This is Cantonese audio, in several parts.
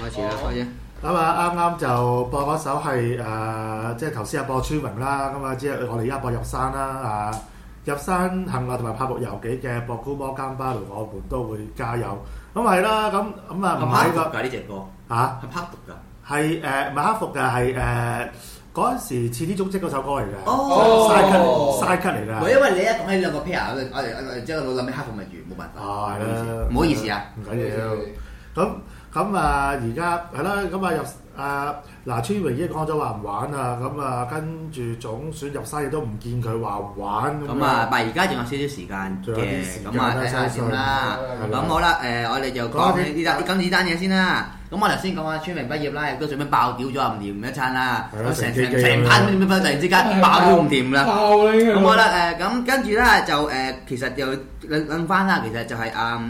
開始啦，開始。 咁啊，啱啱就播嗰首係即係頭先播村明啦，咁啊，即係我哋而家播入山啦，入山行路同埋拍木遊記嘅博古摩甘巴魯，我們都會加油。咁係啦，咁唔係個呢隻歌嚇係黑讀㗎， 係唔係克服嘅係嗰陣時似啲足跡嗰首歌嚟嘅，嘥cut嚟㗎。 因為你一講起兩個 pair，我即係我諗起黑服咪完冇辦法。 係啦， 唔好意思啊， 唔緊要。咁而家係啦，咁村明已經講咗話唔玩啦，咁跟住總選入山亦都唔見佢話唔玩咁但係而家仲有少少時間嘅，咁睇下點啦。咁好啦，我哋就講呢單嘢先啦。咁我頭先講村明畢業啦，亦都準備爆屌咗唔掂一餐啦，成班突然之間爆屌唔掂啦。咁好啦，咁跟住咧就其實就諗翻啦，其實就係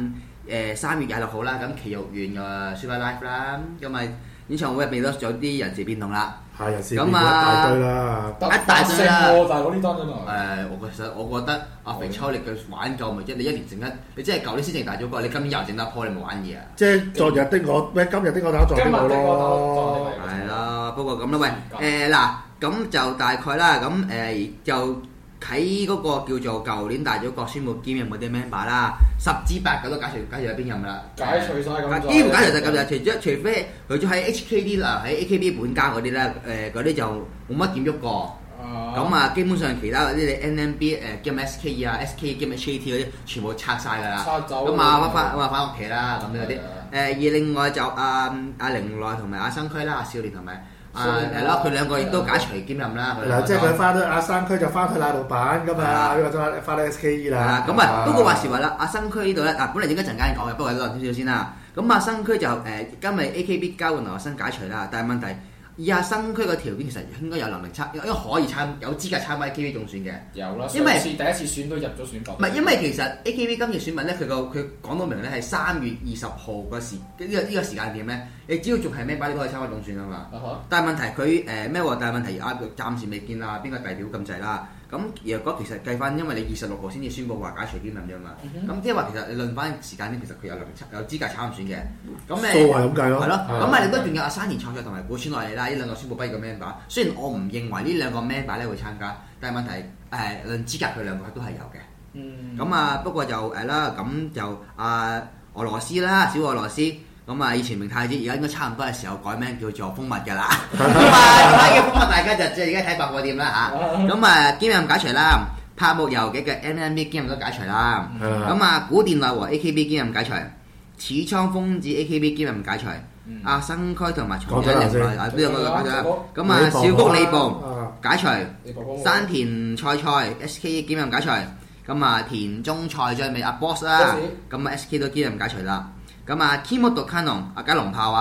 3月26號啦，咁奇玉園嘅 Super Live 啦，咁咪演唱會入邊都有啲人事變動啦， 人事變動一大堆啦， 一大堆啦。 但係嗰啲單真係我覺得阿肥秋力嘅玩夠咪啫？你一年整一，你即係舊年先整大咗個，你今年又整得破，你冇玩嘢啊？ 即係昨日的我，今日的我打昨日的我咯。 係啦，不過咁啦，喂嗱，咁就大概啦，咁就喺嗰個叫做舊年大咗個宣佈兼任嗰啲 member 啦，10之8都解除咗邊任啦， 解除晒咁多， 幾乎解除晒咁就除非佢咗喺 HKD 啦，喺 AKB 本家嗰啲咧，嗰啲就冇乜點喐過。咁基本上其他嗰啲你 NMB 兼 SKE 啊、SK 兼 HAT 嗰啲全部拆晒㗎啦。 拆走。 咁翻屋企啦，咁嗰啲。而另外就阿玲奈同埋阿生區啦、阿少年同埋。係咯，佢兩個亦都解除兼任啦。 嗱，即係佢翻到阿山區就翻去奶老闆咁啊，呢個就翻到 SKE 啦。 咁不過話時話啦，阿生區呢度咧，本嚟應該陣間講嘅，不過講少少先啦。咁阿生區就今日 AKB 交換留學生解除啦，但係問題以阿生區個條件其實應該有能力應該可以有資格參加 AKB 總選嘅。有啦，因為第一次選都入咗選拔。唔係，因為其實 AKB 今次選拔咧，佢講到明咧係3月20號個時呢個時間點咧，你只要仲係咩班，你都可以參加總選啊嘛。但係問題佢咩喎？但係問題暫時未見啊邊個代表咁滯啦。咁如果其實計翻，因為你26號先至宣佈話解除兼任啫嘛。咁即係話其實你論翻時間咧，其實佢有資格參選嘅。咁數係咁計咯。 係咯。咁你都仲有阿山田創作同埋古川愛里啦，呢兩個宣佈畢業嘅 member。雖然我唔認為呢兩個 member 咧會參加，但係問題論資格佢兩個都係有嘅。咁不過就啦，咁就俄羅斯啦，小俄羅斯。咁以前明太子，而家應該差唔多係時候改名叫做蜂蜜㗎啦。咁叫蜂蜜，大家就即係而家睇百貨店啦嚇。咁兼任解除啦，拍木遊記嘅 NMB 兼任都解除啦。咁古電奈和 AKB 兼任解除，始倉豐子 AKB 兼任解除。阿生區同埋松井玲奈呢兩個解除。咁小谷理步解除，山田菜菜 SK 兼任解除。咁田中菜最尾阿 Boss 啦，咁SK 都兼任解除啦。咁Kimoto Canon 阿吉隆炮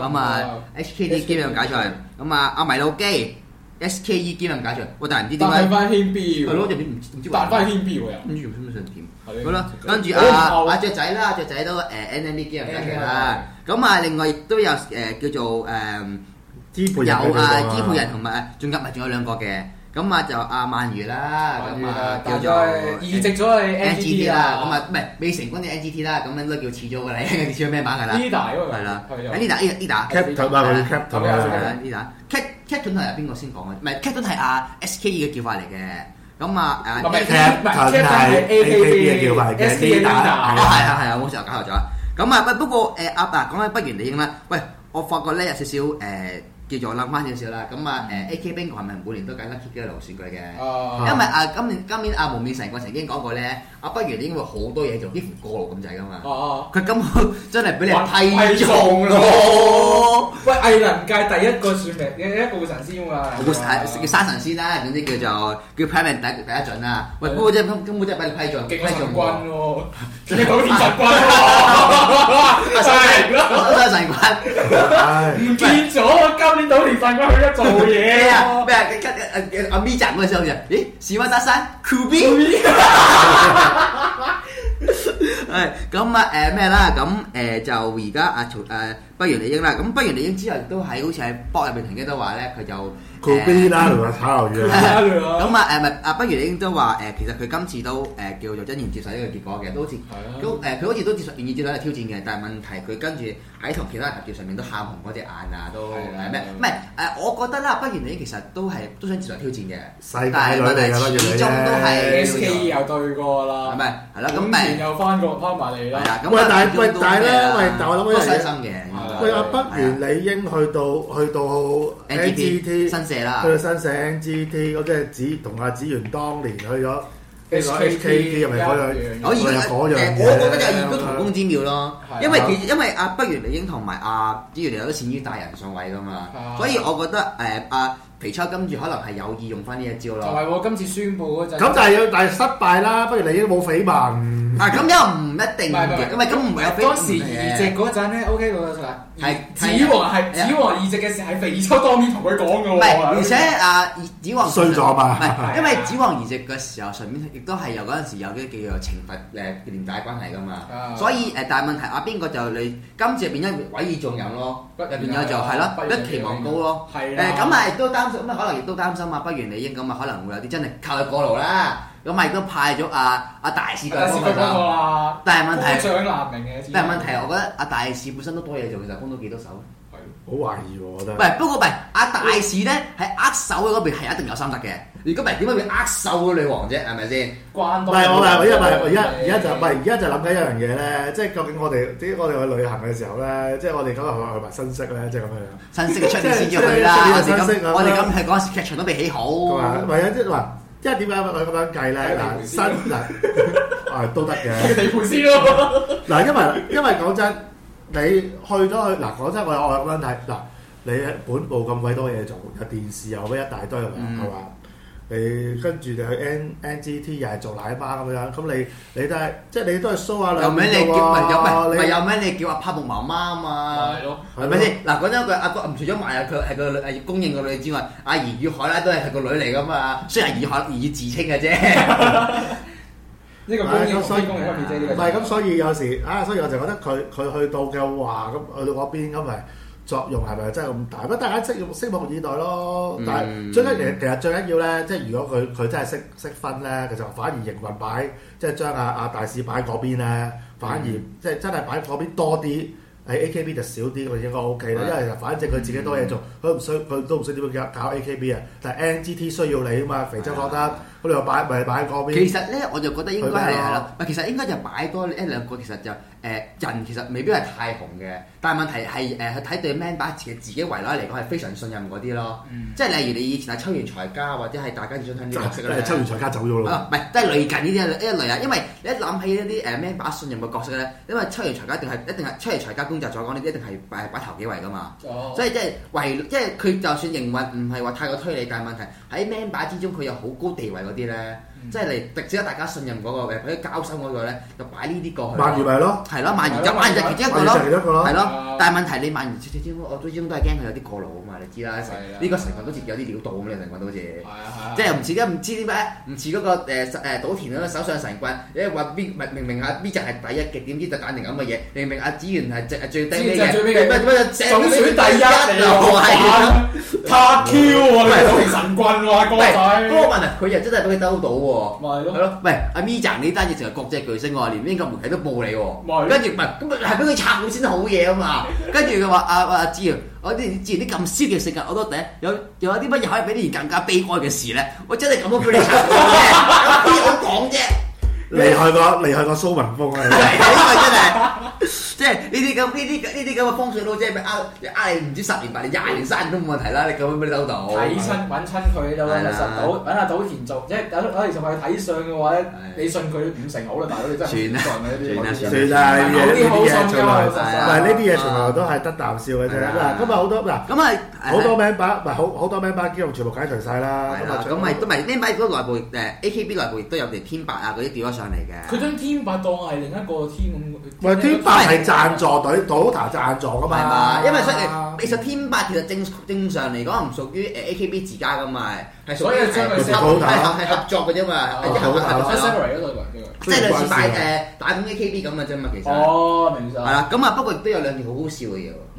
HKD 兼任解除，咁阿迷路基 SKE 兼任解除，但係唔知點解。帶翻軒 B 喎。係咯，就唔知帶翻軒 B 喎又。唔知用咩上點。好啦，跟住阿雀仔啦，雀仔都NMB 兼任解除啦。咁另外亦都有叫做支配人同埋仲有兩個嘅。咁就阿鰻魚啦，咁叫做移植咗去 NGT 啦，咁唔係未成軍嘅 NGT 啦，咁應該叫遲咗㗎啦，似咗咩版㗎啦 ？Lida 係啦，Lida Captain 係邊個先講嘅？唔係 Captain 係阿 SKE 嘅叫法嚟嘅，咁 Captain 係 AKB 嘅叫法嚟嘅 Lida 係我成日搞錯咗。咁不過講起不如理應啦，喂，我發覺咧有少少叫做諗翻少少啦，咁AK Bingo 係咪每年都揀 Lucky Girl 選舉嘅？因為今年無面成個曾經講過咧，不如你應該會好多嘢做，幾乎過路咁滯噶嘛。佢根本真係俾你批中咯。 喂，藝能界第一個算命嘅一個神仙喎。 叫山神仙啦，總之叫 Prime 第一準啦。喂，嗰個真根本真係俾你批中， 極神棍喎！你講電神棍喎， 山神棍唔見咗今年島田神棍去咗做嘢啊！ 咩阿咪站嗰個時候就咦，史威德山 Kubi 係咁咩啦？咁就而家不不如理英啦。咁不如理英之後都喺好似喺博入邊曾經都話咧，佢就 Kobe 啦同埋炒魷魚啦。 咁啊咪不如理英都話其實佢今次都叫做欣然接受呢個結果嘅，都好似都佢好似都願意接受呢個挑戰嘅。但係問題佢跟住喺同其他人合照上面都喊紅嗰隻眼啊，都咩？唔係我覺得啦，不如理英其實都想接受挑戰嘅。 世界女嚟㗎， 始終都係 SK 又對過啦， 係咪？係啦，咁咪又翻埋嚟啦。 係啦，咁喂，但係咧，但我諗都傷心嘅。 喂，不如理英去到 NGT 新社啦， 去到新社 NGT 嗰即係同阿子源當年去咗 HKT 係咪嗰樣？ 我覺得就都同工之妙咯，因為不如理英同埋阿子源都善於帶人上位噶嘛，所以我覺得皮秋跟住可能係有意用翻呢一招咯。 同埋我今次宣佈嗰陣， 咁但係失敗啦，不如理英冇緋聞。 咁又唔一定嘅，咁唔係有緋聞嘅。 當時移植嗰陣咧 ，OK 嗰個係子王移植嘅時候係肥秋當面同佢講嘅喎。 唔係，而且子王衰咗嘛？ 唔係，因為子王移植嘅時候，順便亦都係有嗰陣時有啲叫做懲罰連帶關係噶嘛。所以但係問題邊個就你今次變咗委以重任咯，變咗就係咯，一期望高咯。咁咪都擔心，咁可能亦都擔心不如理英咁可能會有啲真係靠佢過勞啦。咁咪都派咗阿大使過嚟啦。但係問題，但係問題，我覺得阿大使本身都多嘢做，其實幫到幾多手？ 好懷疑喎，我覺得。 不過阿大使咧喺握手嗰邊係一定有心得嘅。如果唔係點解會握手嗰女王啫？係咪先？ 唔係我而家就諗緊一樣嘢咧，即係究竟我哋去旅行嘅時候咧，即係我哋今日去埋新式咧，即係咁樣樣。 新式嘅出年先至去啦。我哋咁係嗰陣時劇場都未起好。 唔係啊，即係話。因為點解我咁樣計咧？都得嘅。 地盤先咯。 因為講真，你去咗講真，我咁樣睇你本部咁鬼多嘢做，有電視又咩一大堆係嘛？你跟住你去 NGT 又係做奶媽咁樣，咁你都係即係你都係 show 下兩面嘅喎。 有咩你叫阿拍木媽媽啊嘛？係咯，係咪先？講真一句，阿哥除咗賣佢係個公認個女之外，阿怡與海拉都係個女嚟噶嘛。雖然怡以自稱嘅啫。 呢個公認所以公認分別啫。 唔係咁，所以有時所以我就覺得佢去到嘅話，咁去到嗰邊咁咪。作用係咪真係咁大？咁大家拭目以待咯。但係最緊其實最緊要咧，即係如果佢真係識分咧，其實反而營運擺即係將阿大使擺嗰邊咧，反而即係真係擺嗰邊多啲。喺 AKB 就少啲，佢應該 OK 啦。因為反正佢自己多嘢做，佢都唔需要點樣搞 AKB 啊。但係 NGT 需要你啊嘛，肥洲覺得咁你話擺咪擺嗰邊。 其實咧，我就覺得應該係咯。其實應該就擺多一兩個，其實就人其實未必係太紅嘅，但係問題係去睇對 member 自己圍內嚟講係非常信任嗰啲咯。即係例如你以前係秋元才加或者係大家想睇呢個角色咧， 秋元才加走咗咯。 唔係，都係類近呢啲一類啊。因為你一諗起一啲member 信任嘅角色咧，因為秋元才加一定係秋元才加工作再講，呢啲一定係擺頭幾位噶嘛。所以即係佢就算營運唔係話太過推理，但係問題喺 member 之中佢有好高地位嗰啲咧。即係嚟值得大家信任嗰個嘅，佢啲交心嗰個咧，就擺呢啲過去。 萬兒咪咯， 係咯，萬兒就其中一個咯，係咯。但係問題你萬兒始終我最終都係驚佢有啲過勞啊嘛，你知啦。呢個成分都似有啲料到咁嘅成分都好似。即係唔知點解唔似嗰個島田嗰個手上神棍，你話明明阿 B 就係第一嘅，點知就揀定咁嘅嘢？明明阿子源係最低嘅， 總選第一嚟喎，他 Q 喎，你島田神棍喎，哥仔。 嗰個問題佢又真係俾佢兜到喎。 咪係咯，喂，阿咪醬呢單嘢成係國際巨星喎，連英國媒體都報你喎，跟住唔係咁係俾佢拆到先好嘢啊嘛，跟住佢話阿子源，我之前啲咁消極性格，我都第一有啲乜嘢可以俾啲人更加悲哀嘅事咧，我真係咁樣俾你拆到嘅，有啲好講啫。 厲害過蘇文峰啊！ 因為真係，即係呢啲咁嘅風水佬，即係呃你唔知10年8年20年30年都冇問題啦！你咁樣俾你兜到， 睇親揾親佢就揾阿島田做，即係有時同佢睇相嘅話咧，你信佢50%好啦，大佬你真係算啦，呢啲好信㗎嘛，但係呢啲嘢從來都係得啖笑嘅啫。嗱，今日好多好多名把唔係好多名把機用全部解除晒啦。 咁咪都咪呢排都內部AKB 內部亦都有條天白啊嗰啲調咗上嚟嘅。 佢將天白當係另一個天咁。 喂，天白係贊助隊，Dota贊助㗎嘛。 因為其實天白其實正常嚟講唔屬於AKB 自家㗎嘛，係屬於係合作嘅啫嘛，即係類似打緊 AKB 咁嘅啫嘛，其實。 哦，明白。 係啦，咁啊不過亦都有兩件好好笑嘅嘢喎。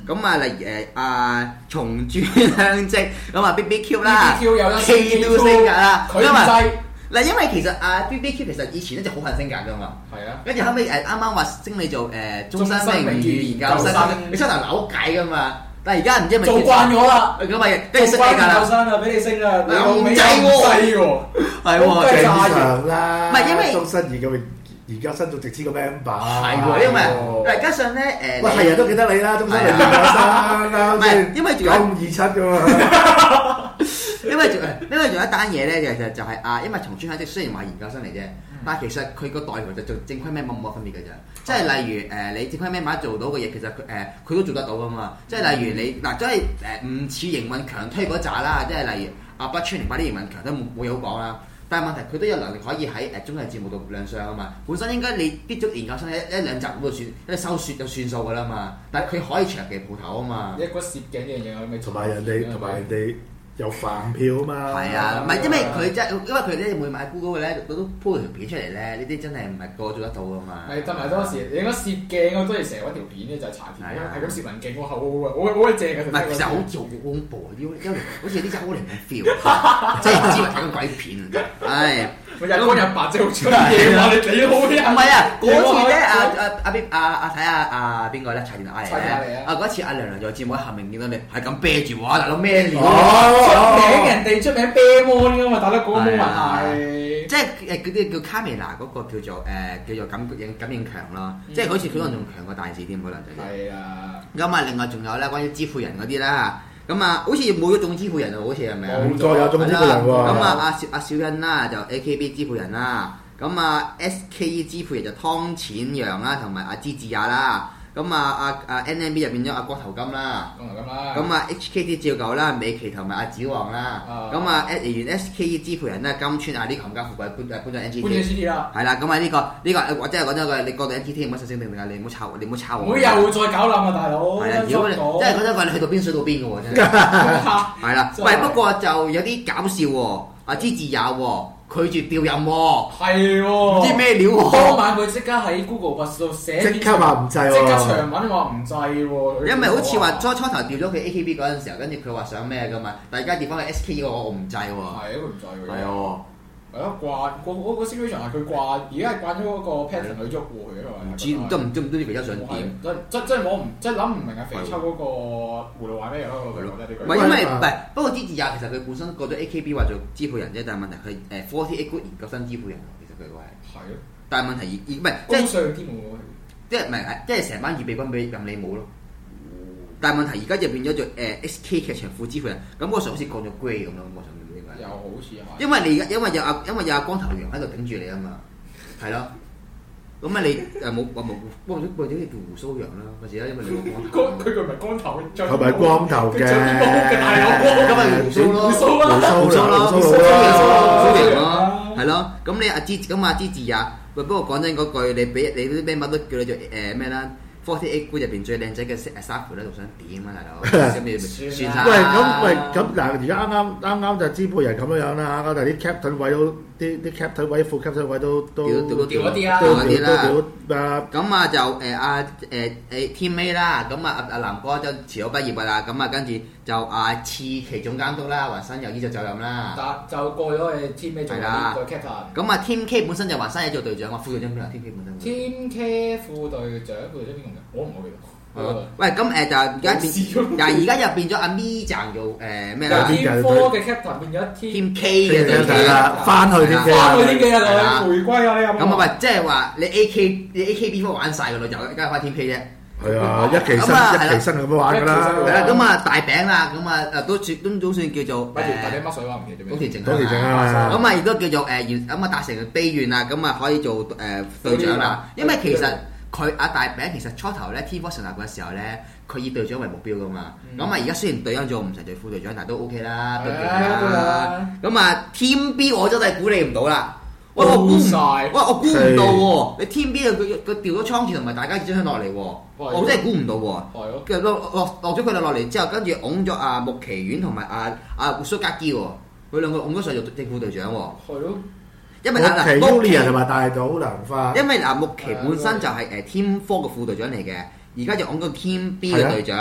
咁啊，例如松珠香積，咁啊 BBQ 啦 BBQ 有咗 K 都升格啦， 佢唔制。 嗱，因為其實BBQ 其實以前咧就好恨升格噶嘛， 係啊， 跟住後尾啱啱話升你做終身名譽研究生，你出頭扭計噶嘛，但係而家唔知係咪做慣咗啦， 咁咪跟住升你㗎研究生啊，俾你升啊，你唔制喎， 係喎， 正常啦， 唔係因為終身研究生仲直資個 member， 係喎，因為加上咧喂係人都記得你啦，終身研究生啱先， 因為仲有 9527㗎嘛。 因為仲有一單嘢咧，就係因為松珠香積雖然話研究生嚟啫，但係其實佢個待遇就做正規 member 冇乜分別嘅啫。即係例如你正規 member 做到嘅嘢，其實佢都做得到噶嘛。即係例如你嗱，即係唔似營運強推嗰扎啦，即係例如北川瑩把啲營運強都冇嘢好講啦。但係問題佢都有能力可以喺綜藝節目度亮相啊嘛。本身應該你啲足研究生一兩集咁就算，一收雪就算數㗎啦嘛。但係佢可以長期蒲頭啊嘛。 一個攝鏡嘅嘢咪同埋人哋。有飯票啊嘛， 係啊，唔係因為佢真係，因為佢咧每買 Google 嘅咧，都鋪條片出嚟咧，呢啲真係唔係個個做得到噶嘛。 係，同埋當時你應該攝鏡，我都係成日揾條片咧，就係查條片，係咁攝人鏡，好鬼正嘅。唔係，其實好似好恐怖啊！好似啲真係好靈嘅 feel，即係唔知話睇個鬼片啊！唉， 日光日白即係好出嘢喎，你好啲唔係啊！嗰次咧睇下邊個咧？柴田亞嚟啊！嗰次阿娘娘做節目喺後面見到你係咁啤住我，大佬咩料？ 出名人哋出名啤 mon 噶嘛，大佬嗰個 mon 係， 即係嗰啲叫卡梅拉嗰個叫做感應強咯，即係好似佢可能仲強過大使添，可能就係啊。咁啊，另外仲有咧關於支付人嗰啲啦，咁啊好似冇咗種支付人喎，好似係咪啊？ 冇錯，有種支付人喎。 咁啊阿小欣啦就 AKB 支付人啦，咁啊 SKE 支付人就湯淺陽啦，同埋阿芝治亞啦。咁啊NMB 就變咗阿光頭金啦，咁啊 HKT 照舊啦，美琪同埋阿子旺啦，咁啊原 SKE 支付人咧金川啊啲冚家富貴搬咗 NGT 啦，係啦，咁啊呢個我真係講咗句，你過到 NGT 唔好實聲定定啊，你唔好抄我， 唔好又再搞冧啊大佬， 係啊，如果你真係覺得話你去到邊水到邊嘅喎，真係，係啦，喂不過就有啲搞笑喎，阿芝治也喎。拒絕調任喎， 係喎， 唔知咩料喎。 當晚佢即刻喺 Google Plus 度寫， 即刻話唔制喎， 即刻長文話唔制喎。 因為好似話初頭調咗佢 AKB 嗰陣時候，跟住佢話想咩噶嘛，但係而家調翻去 SK 我唔制喎。係啊， 佢唔制喎。 係啊。 係咯，慣嗰個 situation 係佢慣，而家係慣咗嗰個 pattern 去喐喎，佢因為唔知肥秋想點？ 真我唔真諗唔明啊！肥秋嗰個葫蘆話咩咯？我覺得呢句。 唔係因為唔係，不過芝治也其實佢本身過咗 AKB 話做支付人啫，但係問題佢48 good 研究生支付人，其實佢個係。係咯。但係問題唔係高尚添喎， 即係唔係即係成班預備軍俾任你冇咯。但係問題而家就變咗做SK 劇場副支付人，咁嗰時好似降咗 grade 咁咯，我想。 又好似係， 因為你而家因為有阿光頭羊喺度頂住你啊嘛，係咯，咁啊你冇幫咗佢哋叫胡鬚羊啦，嗰時咧因為你個光頭，佢唔係光頭， 佢咪光頭嘅， 咁咪胡鬚咯，胡鬚咯，係咯，咁你阿芝也，不過講真嗰句，你俾你啲咩乜都叫你做咩啦。48 good 入邊最靚仔嘅Safu 咧，仲想點啊，大佬？算晒。 咁嗱，而家啱啱就支配人咁樣啦，啱啱啲 captain 位都啲 captain 位、副 captain 位都調嗰啲啦， 調嗰啲啦。咁啊就Team A 啦，咁啊阿南哥就遲早畢業㗎啦，咁啊跟住就次期總監督啦，華生又依就就任啦。 就過咗去 Team A 做個 captain。 咁啊 Team K 本身就華生嘢做隊長，副隊長邊個？ Team K 本身。 Team K 副隊長邊個？我唔記得。 喂，咁就而家變，而家又變咗阿咪賺做咩啦 ？Team 4嘅 captain 變咗 Team K 嘅隊長， 翻去啲嘅啊，回歸啊！你有冇？ 咁啊，喂，即係話你 AKB 都玩晒㗎咯，就而家翻 Team K 啫。 係啊，一期新咁樣玩㗎啦。 係啦，咁啊大餅啦，咁啊都算叫做大餅乜水話唔記得咩？ 島田靜啊。 咁啊亦都叫做咁啊達成悲願啦，咁啊可以做隊長啦，因為其實。佢阿大餅其實初頭咧 T4 成立嘅時候咧，佢以隊長為目標噶嘛。咁啊而家雖然隊長做唔成隊副隊長，但係都 OK 啦，都勁啦。咁啊 Team B 我真係估你唔到啦。我估唔曬，我估唔到喎。你 Team B 佢調咗倉田同埋大家熱香落嚟喎，我真係估唔到喎。係咯。其實落咗佢哋落嚟之後，跟住擁咗阿木崎丸同埋阿蘇格基喎，佢兩個擁咗上做正副隊長喎。係咯。因為木崎同埋大島良花， 因為木崎本身就係Team 4嘅副隊長嚟嘅，而家就講個 Team B 嘅隊長，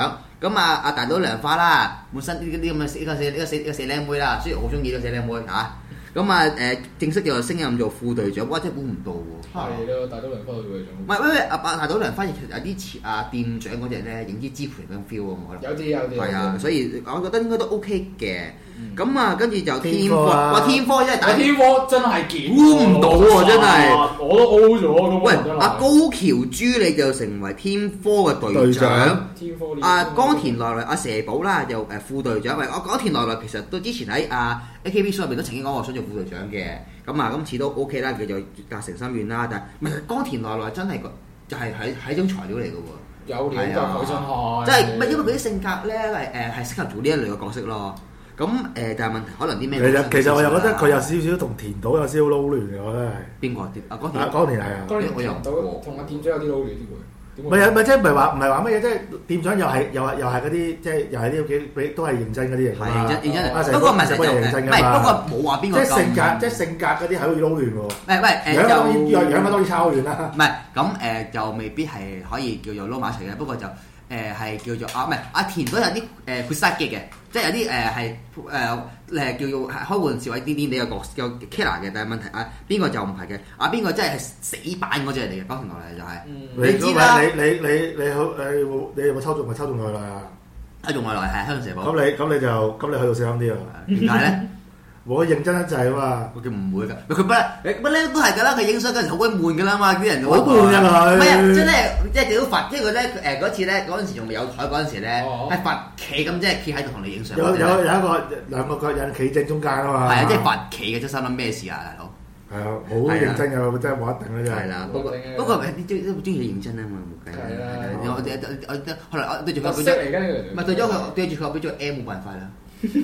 咁啊大島涼花啦，本身呢啲咁嘅呢個四靚妹啦，雖然我好中意呢個四靚妹嚇。咁啊正式就升任做副隊長，哇！真係估唔到喎。 係咯，大島涼花副隊長。 唔係喂，大島涼花其實有啲似店長嗰隻咧，影之支配嗰種 feel 喎，我覺得。 有啲。係啊，所以我覺得應該都 OK 嘅。咁啊，跟住就天科，哇！天科真係大天科真係見估唔到喎，真係。 我都 O 咗咁。 喂，高橋珠你就成為天科嘅隊長。 天科岡田奈奈蛇寶啦，就副隊長。喂，岡田奈奈其實都之前喺AKB 入邊都曾經講過想做副隊長嘅。咁啊，今次都 OK 啦，叫做達成心願啦。但係唔係岡田奈奈真係就係係種材料嚟嘅喎。 有料㗎，佢真係。 即係唔係因為佢啲性格咧係適合做呢一類嘅角色咯。咁但係問題可能啲咩？ 其實我又覺得佢有少少同田島有少少撈亂嘅，我覺得係。 邊個啊？ 岡田係啊。 岡田我又同阿店長有啲撈亂啲喎。 唔係即係唔係話乜嘢？即係店長又係嗰啲，即係又係啲幾都係認真嗰啲嚟㗎嘛。 係認真。不過唔係成日認真㗎嘛。不過冇話邊個。 即係性格嗰啲係好似撈亂喎。樣當然差好遠啦。 唔係咁就未必係可以叫做撈埋一齊嘅。不過就係叫做唔係阿田都有啲潑殺機嘅，即係有啲係叫做開玩笑啲啲你嘅角色 killer 嘅，但係問題邊個就唔係嘅，邊個真係死板嗰隻嚟嘅，岡田奈奈就係。你知啦， 你有冇抽中咪抽中奈奈啊？ 抽中奈奈係香港蛇寶。 咁你去到小心啲啊？ 點解咧？ 我認真得滯啊嘛！ 佢唔會㗎，佢不嬲都係㗎啦。佢影相嗰陣時好鬼悶㗎啦嘛，啲人好悶啊佢。 唔係啊，即係屌罰，即係佢咧嗰次咧嗰陣時仲未有台嗰陣時咧，係罰企咁，即係企喺度同你影相。 有一個兩個腳印企正中間啊嘛。 係啊，即係罰企嘅，即係心諗咩事啊，大佬？ 係啊，好認真㗎，真係冇一定啦，真係。係啦，不過啲都中意認真啊嘛，冇計。係啊，我後來對住佢變咗，唔係對住佢變咗 M 冇辦法啦。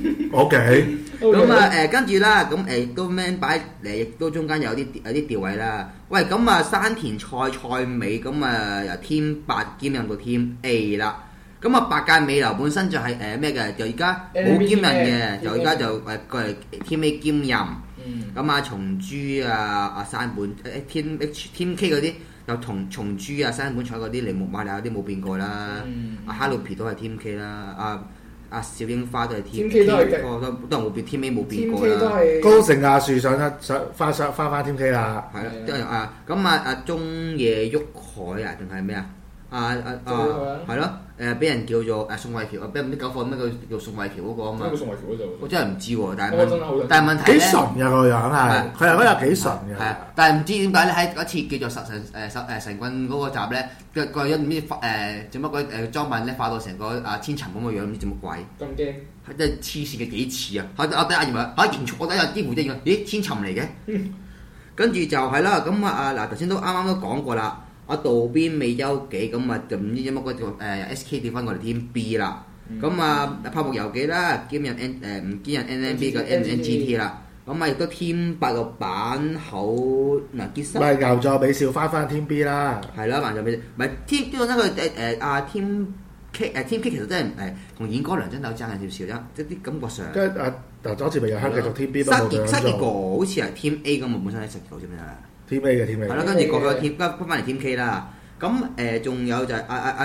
OK， 咁跟住啦，咁都 man 擺亦都中間有啲調位啦。喂，咁山田菜美咁由 Team 8兼任到 Team A 啦。咁八戒美流本身就係咩嘅，就而家冇兼任嘅，就而家就過嚟 Team A 兼任。咁松珠山本Team K 嗰啲又同松珠山本彩嗰啲鈴木馬里嗰啲冇變過啦。哈魯皮都係 Team K 啦。小櫻花都係 Team K 都係冇變 Team A 冇變過啦。 高城亞樹上翻 Team K 啦。 係啦，咁中野旭海定係咩啊？係咯，俾人叫做宋慧喬，俾唔知九課咩叫宋慧喬嗰個啊嘛。 宋慧喬嗰度， 我真係唔知喎，但係問題咧， 幾純嘅個樣係，佢係嗰日幾純嘅。 係，但係唔知點解咧喺嗰次叫做神棍嗰個集咧，個樣唔知做乜鬼裝扮咧化到成個千尋咁嘅樣，唔知做乜鬼。 咁驚？ 真係黐線嘅幾似啊！我第一認為形我第一幾乎一樣，咦千尋嚟嘅。跟住就係啦，咁嗱頭先都啱都講過啦。渡邊美優紀咁就唔知乜嗰條SK 調翻過嚟 Team B 啦，咁泡沫遊記啦兼任唔兼任 NMB 嘅 NGT 啦，咁亦都 Team 8個板口結室。 咪牛座美少翻 Team B 啦， 係啦，牛座美少，唔係 Team 呢個Team K Team K 其實真係同演歌梁真係爭緊少少啫，即啲感覺上。 跟嗱左次咪又係繼續 Team B 都冇咗。 失結果好似係 Team A 咁啊，本身喺失結果啫咩啊 ？Team A 嘅 Team A。係啦，跟住過咗 Team 翻嚟 Team K 啦。咁仲有就係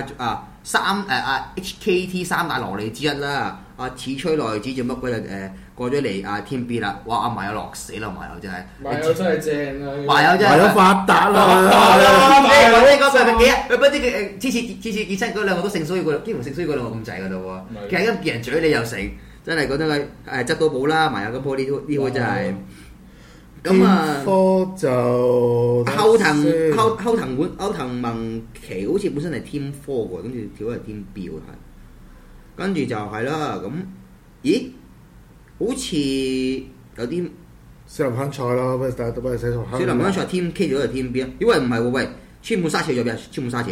HKT 三大蘿莉之一啦，此吹內子做乜鬼過咗嚟Team B 啦，哇！麻友落死啦，麻友真係， 麻友真係正啊！ 麻友發達啦！ 呢個佢幾啊？佢不知佢次次見親嗰兩個都性騷擾過，幾乎性騷擾過兩個咁滯噶啦喎。其實咁別人嘴你又成，真係覺得佢執到寶啦，麻友咁鋪呢鋪真係。咁科就後藤萌奇好似本身係 Team 4喎，跟住跳咗係 Team B 喎，係。跟住就係啦，咁咦？好似有啲小林香菜咯，不如寫錯。 小林香菜 Team K 咗係 Team B 啊？咦喂，唔係喎，喂，川本沙士咗邊啊？川本沙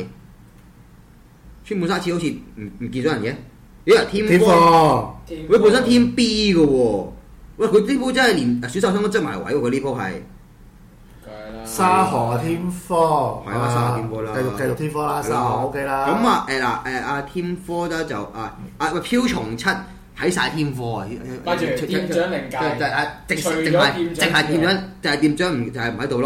士好似唔見咗人嘅，咦？Team 4，佢本身 Team B 嘅喎。喂，佢呢鋪真係連選手生都執埋位喎！佢呢鋪係沙河天科， 係啦，沙河天科啦， 繼續天科啦，沙河 OK 啦。 咁天科咧就飄松七喺晒天科啊！ 跟住店長靈界， 淨係店長就係店長唔喺度咯。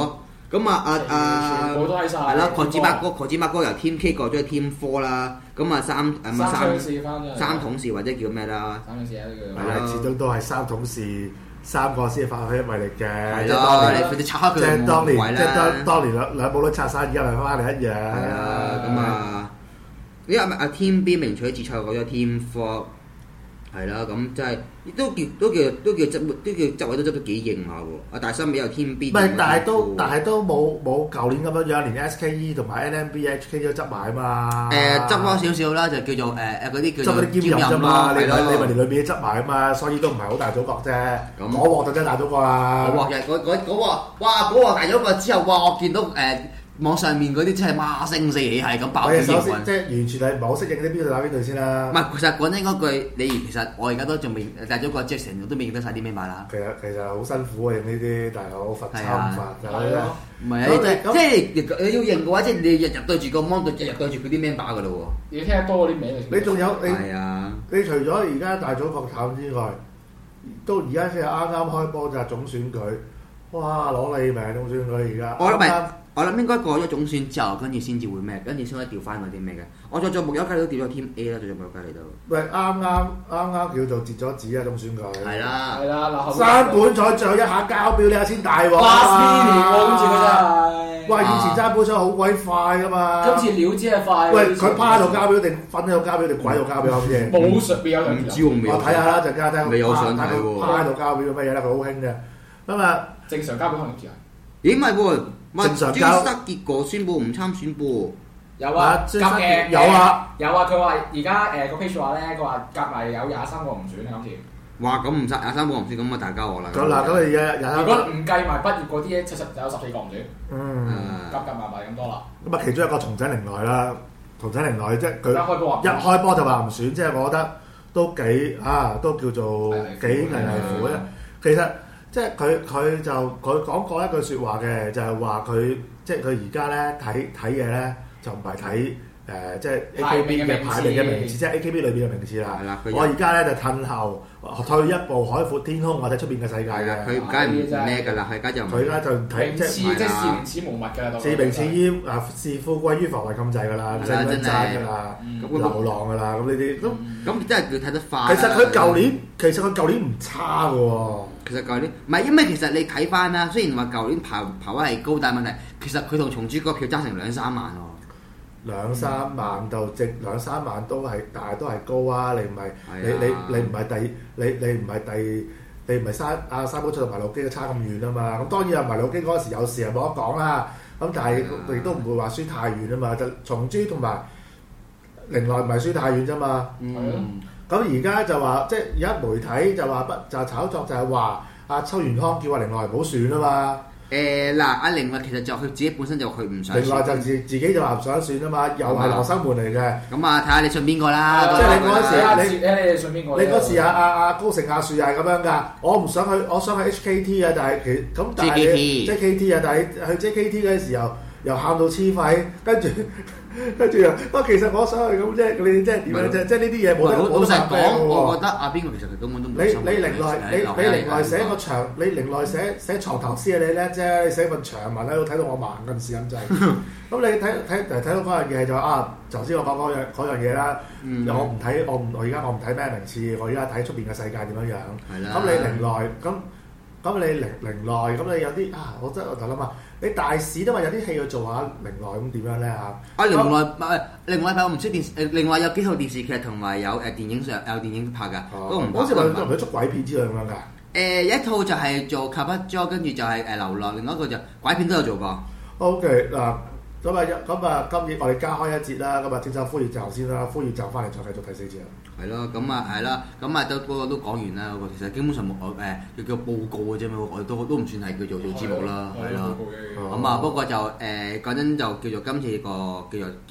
咁啊全部都喺晒。 係啦，何子馬哥由 Team K 過咗去 Team 4啦，咁啊三桶士或者叫咩啦？ 三桶士啊，呢係啦，始終都係三桶士3個先發揮威力嘅。 係咯，佢哋拆開佢嘅當年， 位即係當年兩部都拆晒，而家咪翻嚟一樣。 係啊，咁啊，因為阿 Team B 名取自賽過咗 Team 4。係啦，咁即係都叫執位都執得幾型下喎。阿大新美有 Team B， 唔係，但係都冇舊年咁樣，連 SKE 同埋 NMB、HK 都執埋啊嘛。 執多少少啦，就叫做嗰啲叫做執嗰啲兼任啫嘛。你咪咯， 連裏邊都執埋啊嘛，所以都唔係好大祖國啫。嗰鑊就真係大祖國啦。 嗰鑊大祖國之後，哇！我見到網上面嗰啲真係孖聲四起，係咁爆啲首先即係完全係唔係好適應啲邊度打邊隊先啦。 唔係，其實講真嗰句，其實我而家都仲未大咗個 Jackson 都未認得晒啲咩碼啦。 其實好辛苦啊，呢啲大佬罰參罰就唔係啊，即係你要認嘅話，即係你日日對住個 mon，日日對住佢啲 member 㗎咯喎。 要聽得多嗰啲名。 你仲有係啊？ 你除咗而家大祖國淡之外，到而家先係啱啱開波就係總選舉，哇！攞你命總選舉而家。 我諗應該過咗總選之後，跟住先至會咩，跟住先可以調翻嗰啲咩嘅。我再做木有雞都調咗 Team A 啦，再做木有雞嚟到。 喂，啱叫做截咗紙啊！總選舉係啦， 嗱，山本彩最後一下交表，你下先大鑊。 last minute 喎，今次佢真係。 喂，以前山本彩好鬼快噶嘛。 今次料之係快。 喂，佢趴喺度交表定瞓喺度交表定鬼喺度交表咁嘢？ 冇上邊有兩條。 我睇下啦，陣間睇。 未有上睇喎。 趴喺度交表乜嘢啦？佢好興嘅。咁啊， 正常交表可能條。 咦唔係喎？ 正常交結果宣佈唔參選噃。 有啊， 有啊， 佢話而家個 page 話咧，佢話夾埋有23個唔選啊，今次。 哇！咁唔23個唔選，咁啊大家鑊啦。 咁嗱，咁你如果唔計埋畢業嗰啲咧，其實有14個唔選。夾埋咁多啦。咁啊，其中一個松井玲奈啦，松井玲奈即係佢一開波就話唔選，即係我覺得都幾都叫做幾危乎嘅。其實。即係佢講過一句説話嘅，就係話佢即係佢而家咧睇嘢咧，就唔係睇即係 AKB 嘅排名嘅名次，即係 AKB 裏邊嘅名次啦。我而家咧就褪後退一步，海闊天空，我睇出邊嘅世界嘅。 佢梗係唔咩㗎啦，佢而家就睇即係視名此無物㗎啦， 視名此於視富貴於浮雲咁滯㗎啦，唔使咁爭㗎啦，流浪㗎啦，咁呢啲咁真係要睇得快。 其實佢舊年唔差㗎喎。 其實舊年唔係，因為其實你睇翻啦，雖然話舊年排位係高，但係問題其實佢同松珠嗰票爭成2-3萬喎。 2-3萬就值2-3萬都係，但係都係高啊！你唔係你唔係山本彩同埋路基都差咁遠啊嘛！咁當然啊，埋路基嗰時有時係冇得講啦。咁但係亦都唔會話輸太遠啊嘛。就松珠同埋玲奈唔係輸太遠啫嘛。咁而家就話，即係而家媒體就話就炒作就係話阿秋元康叫阿玲奈唔好選啊嘛。 嗱，阿玲奈其實就佢自己本身就佢唔想選。 玲奈就自己就話唔想選啊嘛，又係羅生門嚟嘅。 咁啊，睇下你信邊個啦。 即係你嗰時你信邊個？ 你嗰時阿高成亞樹又係咁樣㗎。我想去 HKT 啊，但係但係 JKT 啊，但係去 JKT 嗰時候又喊到黐肺，跟住其實我想去咁啫，你即係點樣啫？即係呢啲嘢冇得老實講，我覺得阿邊個其實佢根本都冇心。 你玲奈寫個長，你玲奈寫床頭詩啊，你叻啫！你寫份長文喺度睇到我盲咁時咁滯。咁你睇到嗰樣嘢就頭先我講嗰樣嘢啦。我而家唔睇咩名次，我而家睇出邊嘅世界點樣樣。 係啦。 咁你玲奈咁你玲奈咁你有啲我真係我就諗你大使都話有啲戲去做下玲奈咁點樣咧嚇？ 玲奈我唔識電視，另外有幾套電視劇同埋有電影拍㗎，都唔好似話佢捉鬼片之類咁樣㗎。 一套就係做 Kabujo， 跟住就係流浪，另外一個就鬼片都有做過。 OK 嗱，咁啊，今日我哋加開一節啦，咁啊，正手呼籲就先啦，呼籲就翻嚟再繼續睇4節啦。係咯， 咁啊係啦，咁啊都講完啦。嗰個其實基本上叫報告嘅啫嘛，我哋都唔算係叫做節目啦，係咯。咁啊不過就講真就叫做今次個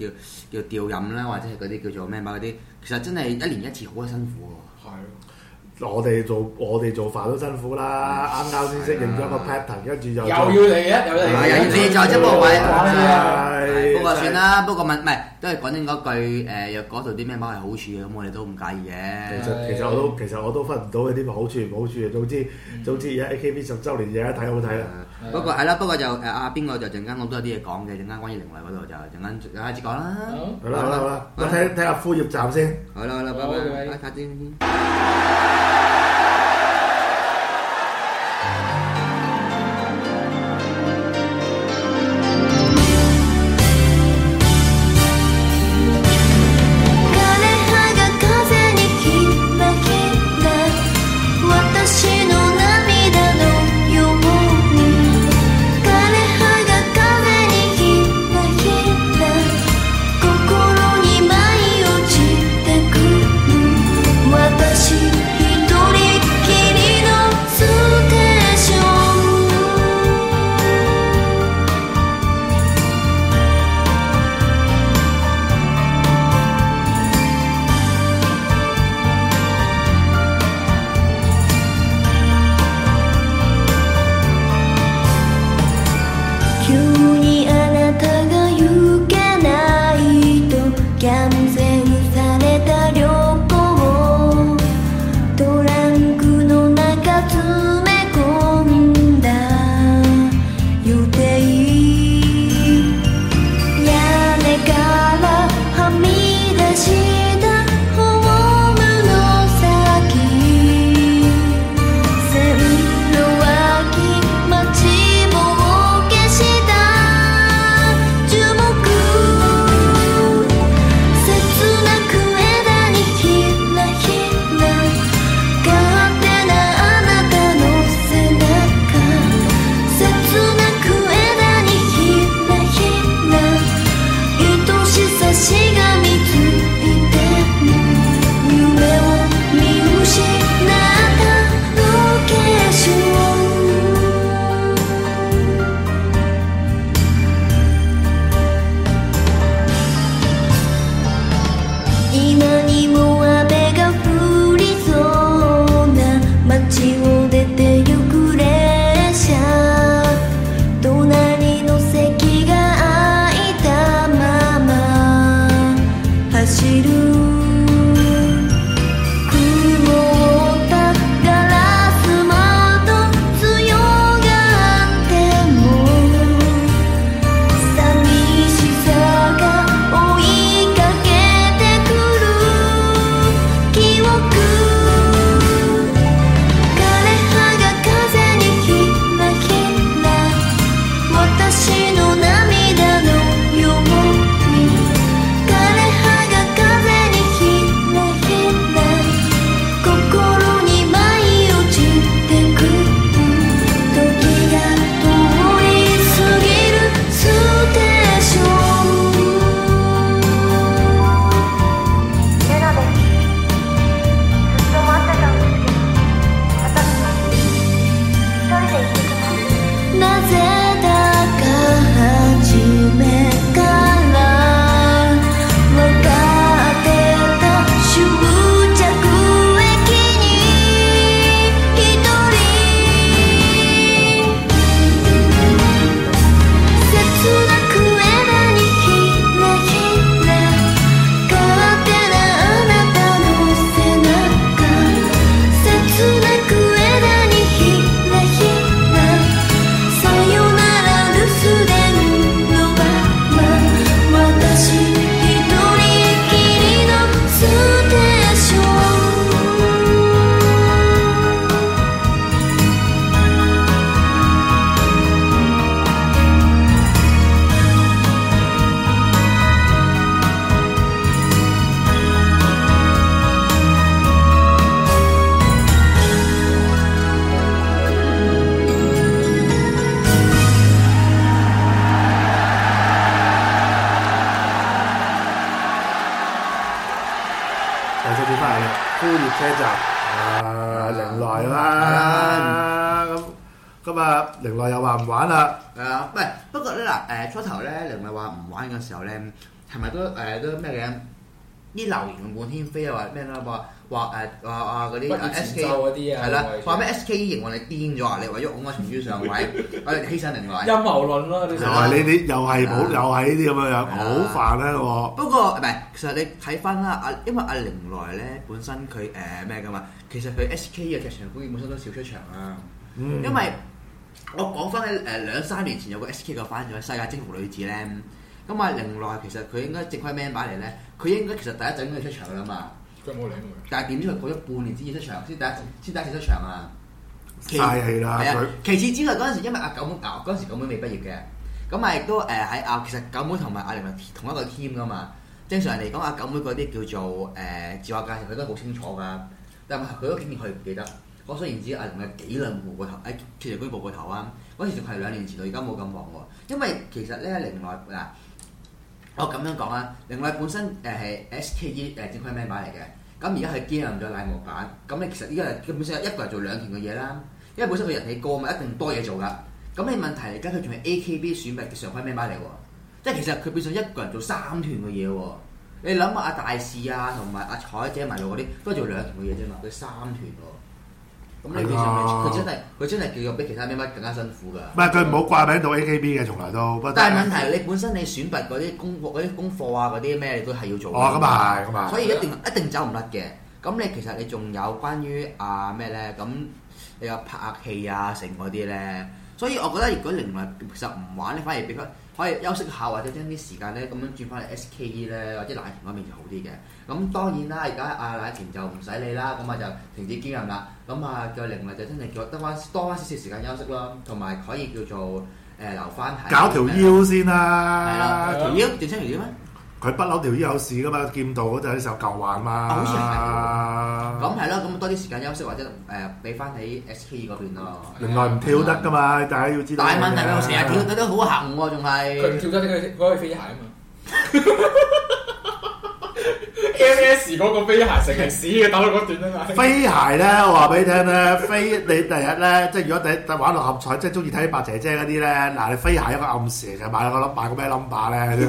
叫調任啦，或者係嗰啲叫做咩嘛嗰啲，其實真係1年1次好辛苦喎。係咯。 我哋做飯都辛苦啦，啱先適應咗個 pattern，跟住又要嚟啊，又要你就即個位， 係不過算啦，不過唔係都係講真嗰句又嗰度啲咩貓係好處嘅，咁我哋都唔介意嘅。 其實我都分唔到有啲好處唔好處嘅，總之而家 AKB 10週年嘢一睇好睇啦。 不過係啦，不過就邊個就陣間我都有啲嘢講嘅，陣間關於靈位嗰度就陣間下次講啦。 好啦，我睇下副業站先。 好啦，拜拜，下次見。 另外又話唔玩啦， 係啊，唔係不過咧嗱，初頭咧另外話唔玩嘅時候咧，係咪都咩嘅？ 流言滿天飛啊，話咩啦，話嗰啲 SK 嗰啲啊， 係啦，話咩 SK 營運你癲咗啊！你為咗拱阿松豬上位，我哋犧牲另外陰謀論咯， 又係呢啲，又係冇，又係呢啲咁樣樣，好煩啊！喎。 不過唔係，其實你睇翻啦，因為阿寧來咧本身佢咩噶嘛，其實佢 SK 嘅劇場本身都少出場啦。因為我講翻喺2-3年前有個 SK 嘅翻咗世界征服女子咧，咁啊寧來其實佢應該正規 man 版嚟咧，佢應該其實第一陣應該出場噶啦嘛。 佢冇領喎， 但係點知佢過咗半年先至出場，先第一次出場啊！ 嘥氣啦佢。 其次之外嗰陣時，因為阿九妹嗰陣時九妹未畢業嘅，咁啊亦都喺其實九妹同埋阿玲係同一個 team 噶嘛。正常嚟講，阿九妹嗰啲叫做自我介紹，佢都好清楚噶。但係佢都竟然佢唔記得。可想而知，阿玲係幾兩步個頭，喺鐵人軍步個頭啊！嗰時仲係2年前，到而家冇咁忙喎。因為其實咧，寧來嗱。我咁樣講啊，寧來本身係 SKE 正規 man 版嚟嘅，咁而家佢兼任咗奶模版，咁你其實依家係基本上一個人做2團嘅嘢啦，因為本身佢人氣高嘛，一定多嘢做噶。咁你問題嚟緊佢仲係 AKB 選拔嘅常規 man 版嚟喎，即係其實佢變相一個人做3團嘅嘢喎。你諗下阿大士啊同埋阿彩姐迷路嗰啲都係做2團嘅嘢啫嘛，佢3團喎。咁你其實佢真係叫做比其他咩乜更加辛苦㗎。 唔係佢唔好掛名到 AKB 嘅，從來都。 但係問題你本身你選拔嗰啲功課啊嗰啲咩，你都係要做。 哦，咁啊係，咁啊。 所以一定走唔甩嘅。咁你其實你仲有關於咩咧？咁你有拍下戲啊成嗰啲咧。所以我覺得如果寧來其實唔玩咧，反而比較可以休息下，或者將啲時間咧咁樣轉翻嚟 SKE 咧，或者奶田嗰邊就好啲嘅。咁當然啦，而家阿奶田就唔使理啦，咁啊就停止兼任啦。咁啊叫寧來就真係叫得翻多翻少少時間休息啦，同埋可以叫做留翻睇。 搞條腰先啦。 係啦，條腰整親條腰咩？ 佢不嬲條腰有事噶嘛，劍道嗰陣時候舊患嘛。 好似係。咁係咯，咁多啲時間休息或者俾翻喺 SKE 嗰邊咯。 另外唔跳得噶嘛，大家要知道。 大問題佢成日跳得都好行喎，仲係。 佢唔跳得嗰個飛鞋啊嘛。MS 嗰個飛鞋成係屎嘅，打到嗰段啊嘛。 飛鞋咧，我話俾你聽咧，你第日咧，即係如果第玩六合彩，即係中意睇白姐姐嗰啲咧，嗱你飛鞋一個暗示嘅，買個咩 number 咧？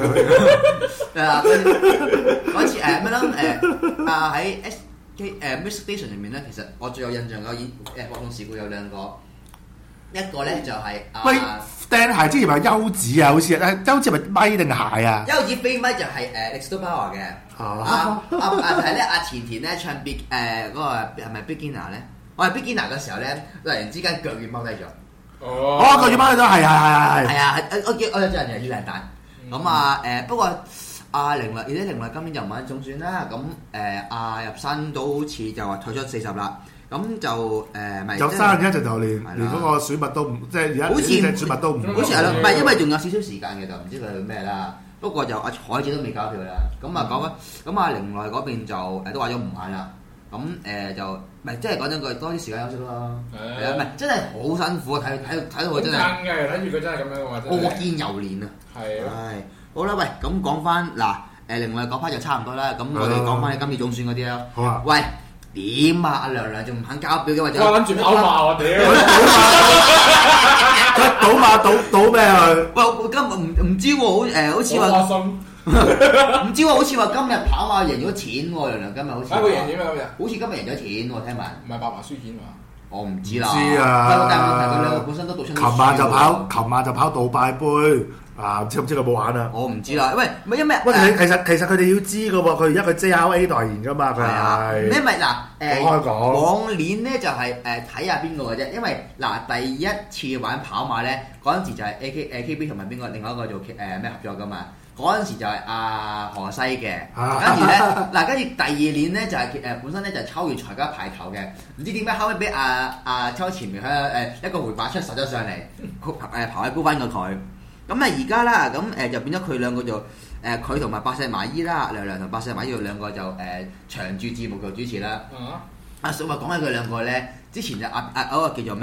嗰次咩啦？喺 Music Station 入面咧，其實我最有印象嘅活動事故有2個，一個咧就係喂釘鞋之前話優子啊，好似優子係咪咪定鞋啊？ 優子飛咪就係Extra Power 嘅。係咧，阿田咧唱嗰個係咪 Beginner 咧？我係 Beginner 嘅時候咧，突然之間腳軟踎低咗。 哦，腳軟踎低咗，係。 係啊，我有隻人係要人蛋。咁啊不過阿寧來今年就唔玩總選啦。咁阿入山都好似就話退出40啦。咁就咪入山一直就連嗰個選物都唔，即係而家好似選物都唔， 好似係咯，唔係因為仲有少少時間嘅，就唔知佢咩啦。不過就阿彩姐都未搞票啦，咁啊講緊，咁阿寧來嗰邊就都話咗唔玩啦，咁就唔係即係講真句，多啲時間休息咯，係啊，唔係真係好辛苦啊！睇到佢真係， 睇住佢真係咁樣嘅話， 我見猶憐啊！係好啦，喂，咁講翻嗱，寧來嗰 part 就差唔多啦，咁我哋講翻你今次總選嗰啲啦，好啊，喂。點啊！阿娘娘仲唔肯交表嘅或者我諗住跑馬我屌！ 佢賭咩啊？ 喂，今日唔知喎，好似話唔知喎，好似話今日跑馬贏咗錢喎，娘娘今日好似。 佢贏點啊？今日好似今日贏咗錢喎，聽聞。 唔係白馬輸錢嘛？ 我唔知啦。 知啊！ 但係問題佢兩個本身都賭出。 琴晚就跑杜拜杯。唔知佢冇玩啊！ 我唔知啦，喂，唔係因為喂，其實佢哋要知嘅喎，佢而家佢 JRA 代言㗎嘛，佢係。 因為嗱往年咧就係睇下邊個嘅啫，因為嗱第一次玩跑馬咧嗰陣時就係 AKB 同埋邊個另外一個做咩合作㗎嘛，嗰陣時就係阿河西嘅，跟住咧嗱跟住第2年咧就係本身咧就係秋月才加排頭嘅，唔知點解後尾俾阿秋前面一個回馬槍殺咗上嚟，跑位高翻過佢。咁而家啦，咁就變咗佢兩個就佢同埋百世麻衣啦，娘娘同百世麻衣佢兩個就長駐節目做主持啦。阿嫂話講起佢兩個咧，之前就嗰個叫做咩啊？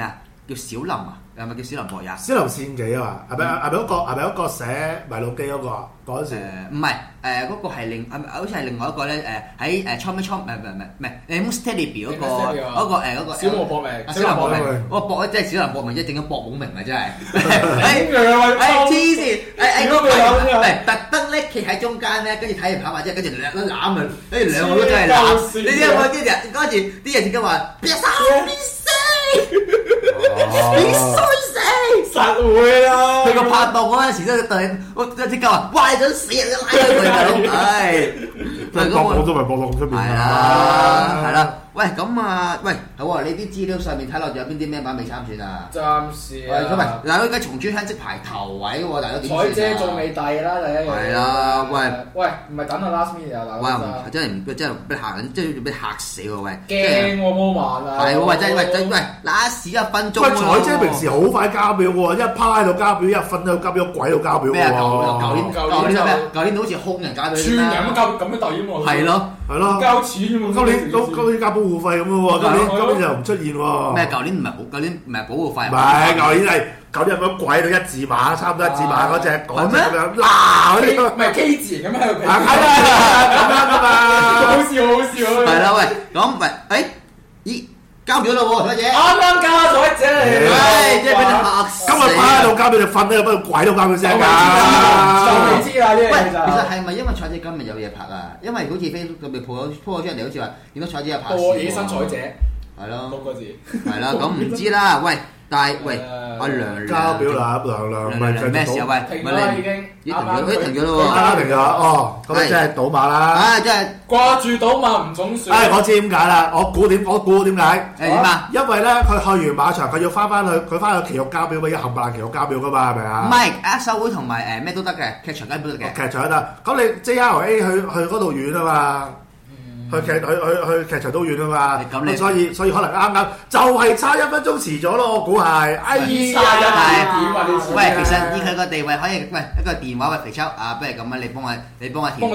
叫小林啊，係咪叫小林博也？ 小林善紀啊嘛，係咪嗰個寫迷路機嗰個啊？嗰陣時唔係嗰個係好似係另外一個咧喺Chommy 唔係 Moonsteady 嗰個小莫博明， 小林博明，嗰個博即係小林博明，即係整咗博冇明啊！真係黐線嗰個係特登咧企喺中間咧，跟住睇人跑馬啫，跟住兩攬啊，跟住兩個都真係攬。你知唔知跟住啲人點解話必死？必須死！ 實會啦！ 佢個拍檔嗰陣時都對我即刻話：哇！你想死人拉佢大佬！唉， 我都咪播到咁出面係啦。喂，咁啊，喂，好啊！你啲資料上面睇落仲有邊啲咩版未參選啊？ 暫時啊， 喂，嗱，而家松珠香即排頭位喎，大佬點算啊？ 彩姐仲未遞啦，第一樣。 係啦，喂， 唔係等到 last minute 啊，大佬。 哇！真係俾嚇人，真係俾嚇死喎！喂， 驚喎，moment啊！ 係喎，喂，真係喂，last 1分鐘。 喂，彩姐平時好快交表喎，一趴喺度交表，一瞓喺度交表，鬼喺度交表喎。 咩啊？舊年咩？舊年好似空人交表。 全人都交咁樣遞啊嘛。 係咯。 係咯， 交錢喎。 今年交保護費咁喎，今年就唔出現喎。 咩？舊年唔係保護費。 唔係，舊年係舊年咁鬼到一字馬，差唔多一字馬嗰隻咁樣，嗱嗰啲唔係 K 字形咁喺度比。 係啊，咁樣噶嘛。 好笑好笑。 係啦，喂，咁喂，咦？交表啦喎，小姐。 啱啱交咗啫。 唉，即係俾你嚇死。 今日趴喺度交表就瞓喺度，不過鬼都交表聲㗎。 就未知啦， 喂，其實係咪因為彩姐今日有嘢拍啊？因為好似 Facebook 佢咪鋪咗出嚟，好似話見到彩姐有拍。 過野生彩姐。 係咯。 6個字。 係啦，咁唔知啦。喂，但係喂，阿梁交表啦，梁咪咩事啊？喂， 停啦已經。 停咗咯喎。 啱停咗，哦，咁啊真係賭馬啦。 啊，真係掛住賭馬唔總算。 我知點解啦，我估點解？ 點啊？ 因為咧，佢去完馬場，佢要翻去奇玉交表，咪要冚唪唥奇玉交表噶嘛，係咪啊？ 唔係，握手會同埋咩都得嘅，劇場都得嘅。 劇場得，咁你 JRA 去嗰度遠啊嘛。去劇場都遠啊嘛，咁所以可能啱就係差1分鐘遲咗咯，我估係。哎呀， 喂，其實以佢個地位可以，喂一個電話喂肥秋啊，不如咁啊，你幫我填，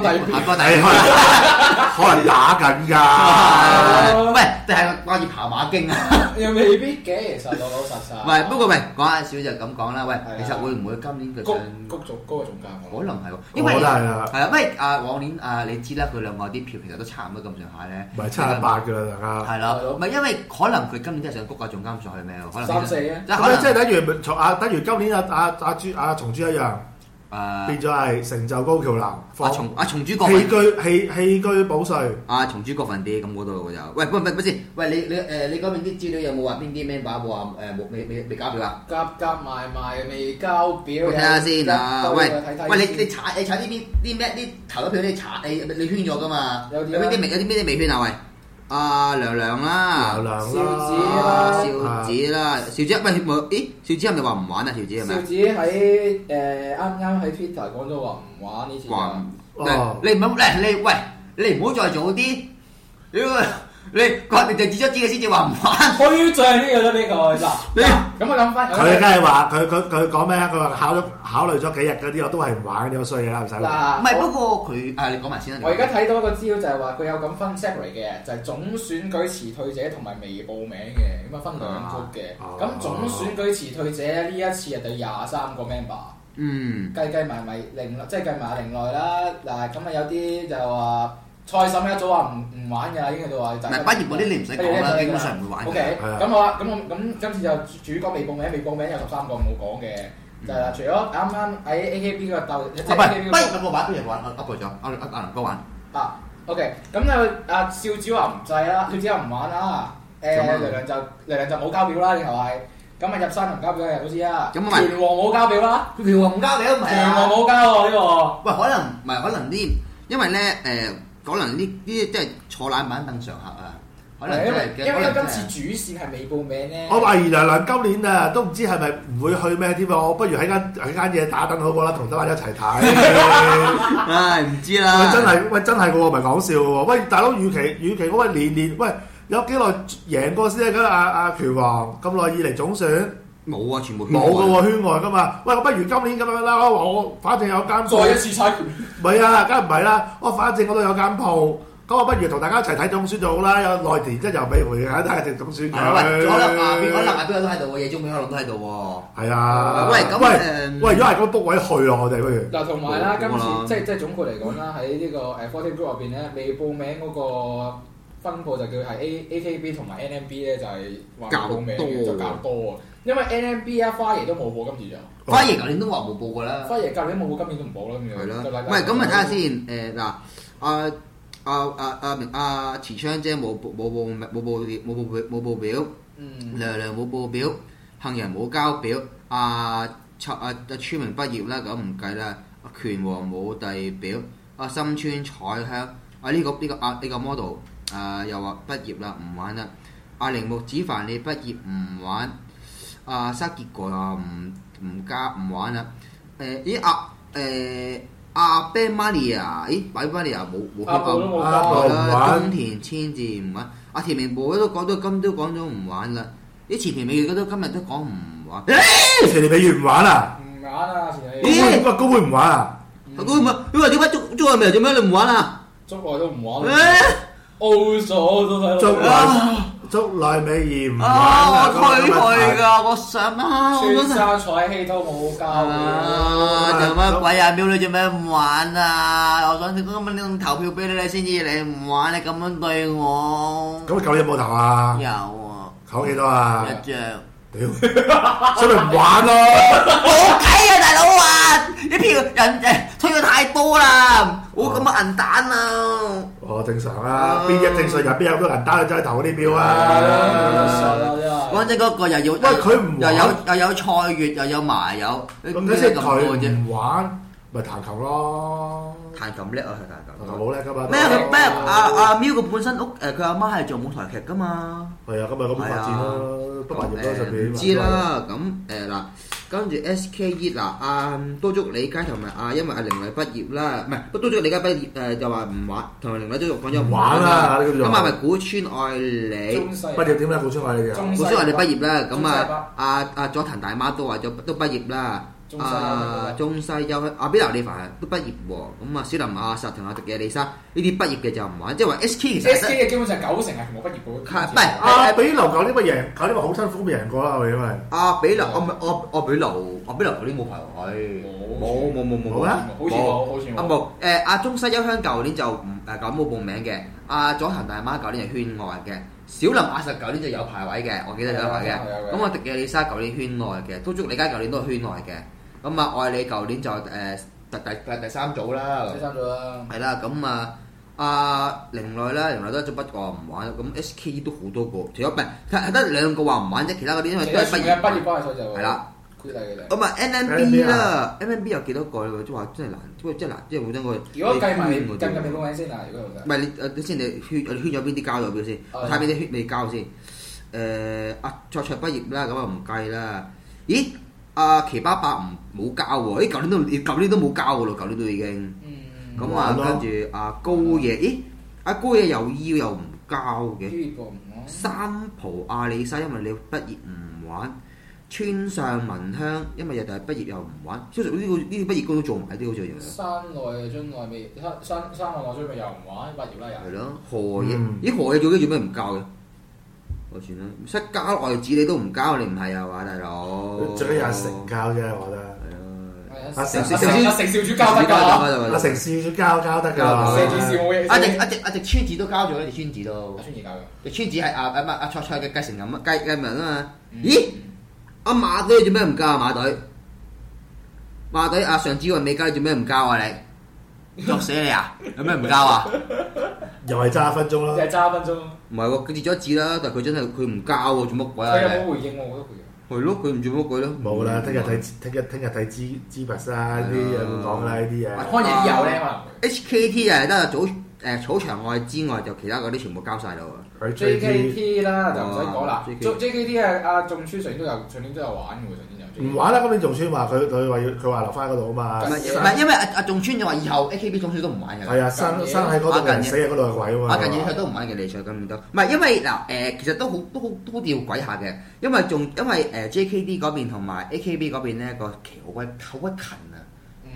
可能打緊㗎。 喂，定係掛住跑馬經啊？ 又未必嘅，其實老實實。 喂，不過喂，講下少就咁講啦。喂，其實會唔會今年佢谷咗嗰個總價？ 可能係喎，因為係啊， 喂往年你知啦，佢兩個啲票其實都差唔多咁上下咧。 唔係7-8㗎啦，大家。 係咯，唔係因為可能佢今年真係想谷個總監上去咩？可能 3-4啊。 即係等於今年阿松珠一樣。變咗係成就高橋南， 松珠過分器具保稅。 松珠過分啲咁嗰度就，喂，唔先，喂你嗰邊啲資料有冇話邊啲 member 話未交表啊？ 夾埋未交表。 我睇下先啊，喂，你查啲咩啲投咗票你查你圈咗噶嘛？有啲咩未圈啊？喂，阿娘啦，少子啦，少子喂咦？少子係咪話唔玩啊？少子係咪？ 少子喺啱喺 Twitter 講咗話唔玩呢次。 你唔好喂，你唔好再做啲，你就指咗知嘅先至話唔玩。 虛象呢個呢個嗱，咁我諗翻， 佢梗係話佢講咩啊？佢話考慮咗幾日嗰啲我都係唔玩呢個衰嘢啦，唔使玩。 唔係不過佢你講埋先啦。 我而家睇到一個資料就係話佢有咁分 separate 嘅，就係總選舉辭退者同埋未報名嘅，咁啊分兩 group 嘅。咁總選舉辭退者呢一次係第23個 member。計埋即係計埋另外啦。嗱咁啊有啲就話。蔡審一早話唔玩㗎，已經喺度話。 唔係畢業嗰啲你唔使講啦，基本上唔會玩。 OK，咁好啦，咁今次就主角未報名有13個冇講嘅，就係除咗啱啱喺 AKB 嗰個鬥，即係 AKB 嗰個玩都有玩，up 咗，阿林哥玩。 OK，咁就阿少子話唔制啦，少子話唔玩啦。娘就冇交表啦，然後係咁啊入山唔交表嘅，好似啊。拳王冇交表啦， 拳王唔交表唔係啊。 拳王冇交喎呢個。 喂，可能啲，因為咧可能呢啲即係坐冷板凳常客啊，可能因為今次主線係未報名咧。 我懷疑娘今年啊都唔知係咪唔會去咩添喎，我不如喺間嘢打燈好過啦，同德華一齊睇。 唉，唔知啦。 真係嘅喎，唔係講笑喎。喂，大佬，與其我年喂有幾耐贏過先啊？阿拳王咁耐以嚟總選。 冇啊，全部冇嘅喎，圈外噶嘛。喂，我不如今年咁樣啦，我反正有間鋪。 再一次猜拳。 唔係啊，梗係唔係啦。我反正我都有間鋪， 咁我不如同大家一齊睇總選就好啦，有內田一遊美回睇下隻總選。 喂，左立啊，邊個立啊？邊個都喺度喎，夜中美可能都喺度喎。 係啊。 喂，咁喂，如果係咁 book 位去啊，我哋不如。 嗱，同埋啦，今次即係總括嚟講啦，喺呢個40 Group 入邊咧，未報名嗰個分佈就叫係 AKB 同埋 NMB 咧，就係話報名就較多啊。因為 NMB 啊，花爺都冇報今次就。 花爺舊年都話冇報㗎啦。 花爺舊年冇報，今年都唔報啦咁樣。 係咯。喂，咁咪睇下先。嗱，慈昌姐冇報表，娘娘冇報表，杏仁冇交表，村明畢業啦，咁唔計啦。拳王冇遞表，深川彩香，呢個 model 又話畢業啦，唔玩啦。鈴木子凡你畢業唔玩，沙結果又唔玩啦。Ben Mania， Ben Mania 冇啦。中田千字唔玩，田明步都講咗唔玩啦。前田美月都今日都講唔玩。 前田美月唔玩啊？ 唔玩啊！前田美月。 高會唔玩啊？ 高會唔玩？你話點解捉內未做咩？你唔玩啊？ 捉內都唔玩。O 咗都睇。 捉內美儀唔玩我推佢㗎，我想穿沙彩希都冇交做乜鬼啊？廟女做咩唔玩啊？我想今日呢種投票俾你先至你唔玩，你咁樣對我。 咁舊年有冇投啊？ 有啊。 投幾多啊？ 一張。 屌，所以咪唔玩咯。 冇計啊，大佬啊！啲票人推咗太多啦，冇咁嘅銀彈啊！ 正常啊，邊一正常人邊有咁多銀彈去真係投嗰啲票啊？ 講真嗰個又要， 喂佢唔又有蔡月又有麻友， 咁即係佢唔玩，咪彈琴咯。 彈琴叻啊，佢彈琴。 好叻噶嘛？ 咩？阿喵個本身屋佢阿媽係做舞台劇噶嘛？ 係啊，咁咪咁發展咯，不埋業咯上邊。 唔知啦，咁嗱。跟住 SKE 嗱，都竹李佳同埋因為凌麗畢業啦，唔係都竹李佳畢業就話唔玩，同埋凌麗都講咗唔玩啦。咁咪古川愛理畢業點咧？古川愛理嘅古川愛理畢業啦。咁佐藤大媽都話咗都畢業啦。中西優比劉利凡都畢業喎。咁小林亞實同阿迪嘅李莎呢啲畢業嘅就唔玩，即係話 SK 其實 SK 嘅基本上90%係全部畢業嘅。 唔係比劉舊年咪贏，舊年咪好辛苦咪贏過啦，係咪因為？ 比劉比劉舊年冇排位，冇啊？好似冇。中西優香舊年就咁冇報名嘅。佐藤大媽舊年係圈外嘅。小林亞實舊年就有排位嘅，我記得有排嘅。咁迪嘅李莎舊年圈內嘅，都竹李佳舊年都係圈內嘅。咁愛理舊年就第三組啦。 第三組啦。 係啦，咁凌麗啦，凌麗都不過唔玩。咁 SK 都好多個，除咗唔係得兩個話唔玩啫，其他嗰啲因為都係畢業班嘅就係啦。咁NMB 啦，NMB 有幾多個咧？即係話真係難，即係好真個。 如果計埋你計報名先啊，如果唔係你先，你圈咗邊啲交咗表先？睇邊啲圈你交先。卓卓畢業啦，咁唔計啦。咦？奇巴伯冇交喎，舊年都冇交喎咯，舊年都已經。咁跟住高野，咦？高野又要又唔交嘅。三浦李莎因為你畢業唔玩。村上文香，因為日日畢業又唔玩，通常呢啲畢業工都做埋啲好似樣。 山內津內未，山內津內又唔玩，畢業啦又。 係咯，何嘢？何嘢做咩唔交嘅？我算啦，識交外子你都唔交，你唔係啊嘛，大佬。 最緊要係成交啫，我覺得。係啊。 阿成少主交得㗎。 阿成少主交得㗎。 阿直川子都交咗，直川子都。 川子交嘅。 直川子係阿卓卓嘅繼承人繼人啊嘛。咦？馬隊做咩唔交啊？馬隊上子雲未交，做咩唔交啊？你作死你啊！有咩唔交啊？ 又係揸1分鐘咯。 又係揸1分鐘。 唔係喎，佢跌咗一字啦，但係佢真係佢唔交喎，做乜鬼啊？ 佢有冇回應喎？我覺得佢。 係咯，佢唔做乜鬼咯？ 冇啦，聽日睇支拔啦，呢啲有冇講啦？呢啲嘢。 康爺有咧可能。 HKT 啊，得草場外之外，就其他嗰啲全部交晒啦喎。 JKT 啦就唔使講啦。JKT 阿仲村上年都有玩嘅喎，上年有。 唔玩啦，今年仲村話佢話留翻嗰度啊嘛。 唔係因為阿仲村就話以後 AKB 總選都唔玩嘅。係啊，生喺嗰度，死喺嗰度嘅鬼啊嘛。 近嘢佢都唔玩嘅，理想咁都。唔係因為其實都好吊詭下嘅，因為JKT 嗰邊同埋 AKB 嗰邊咧個期好鬼近啊。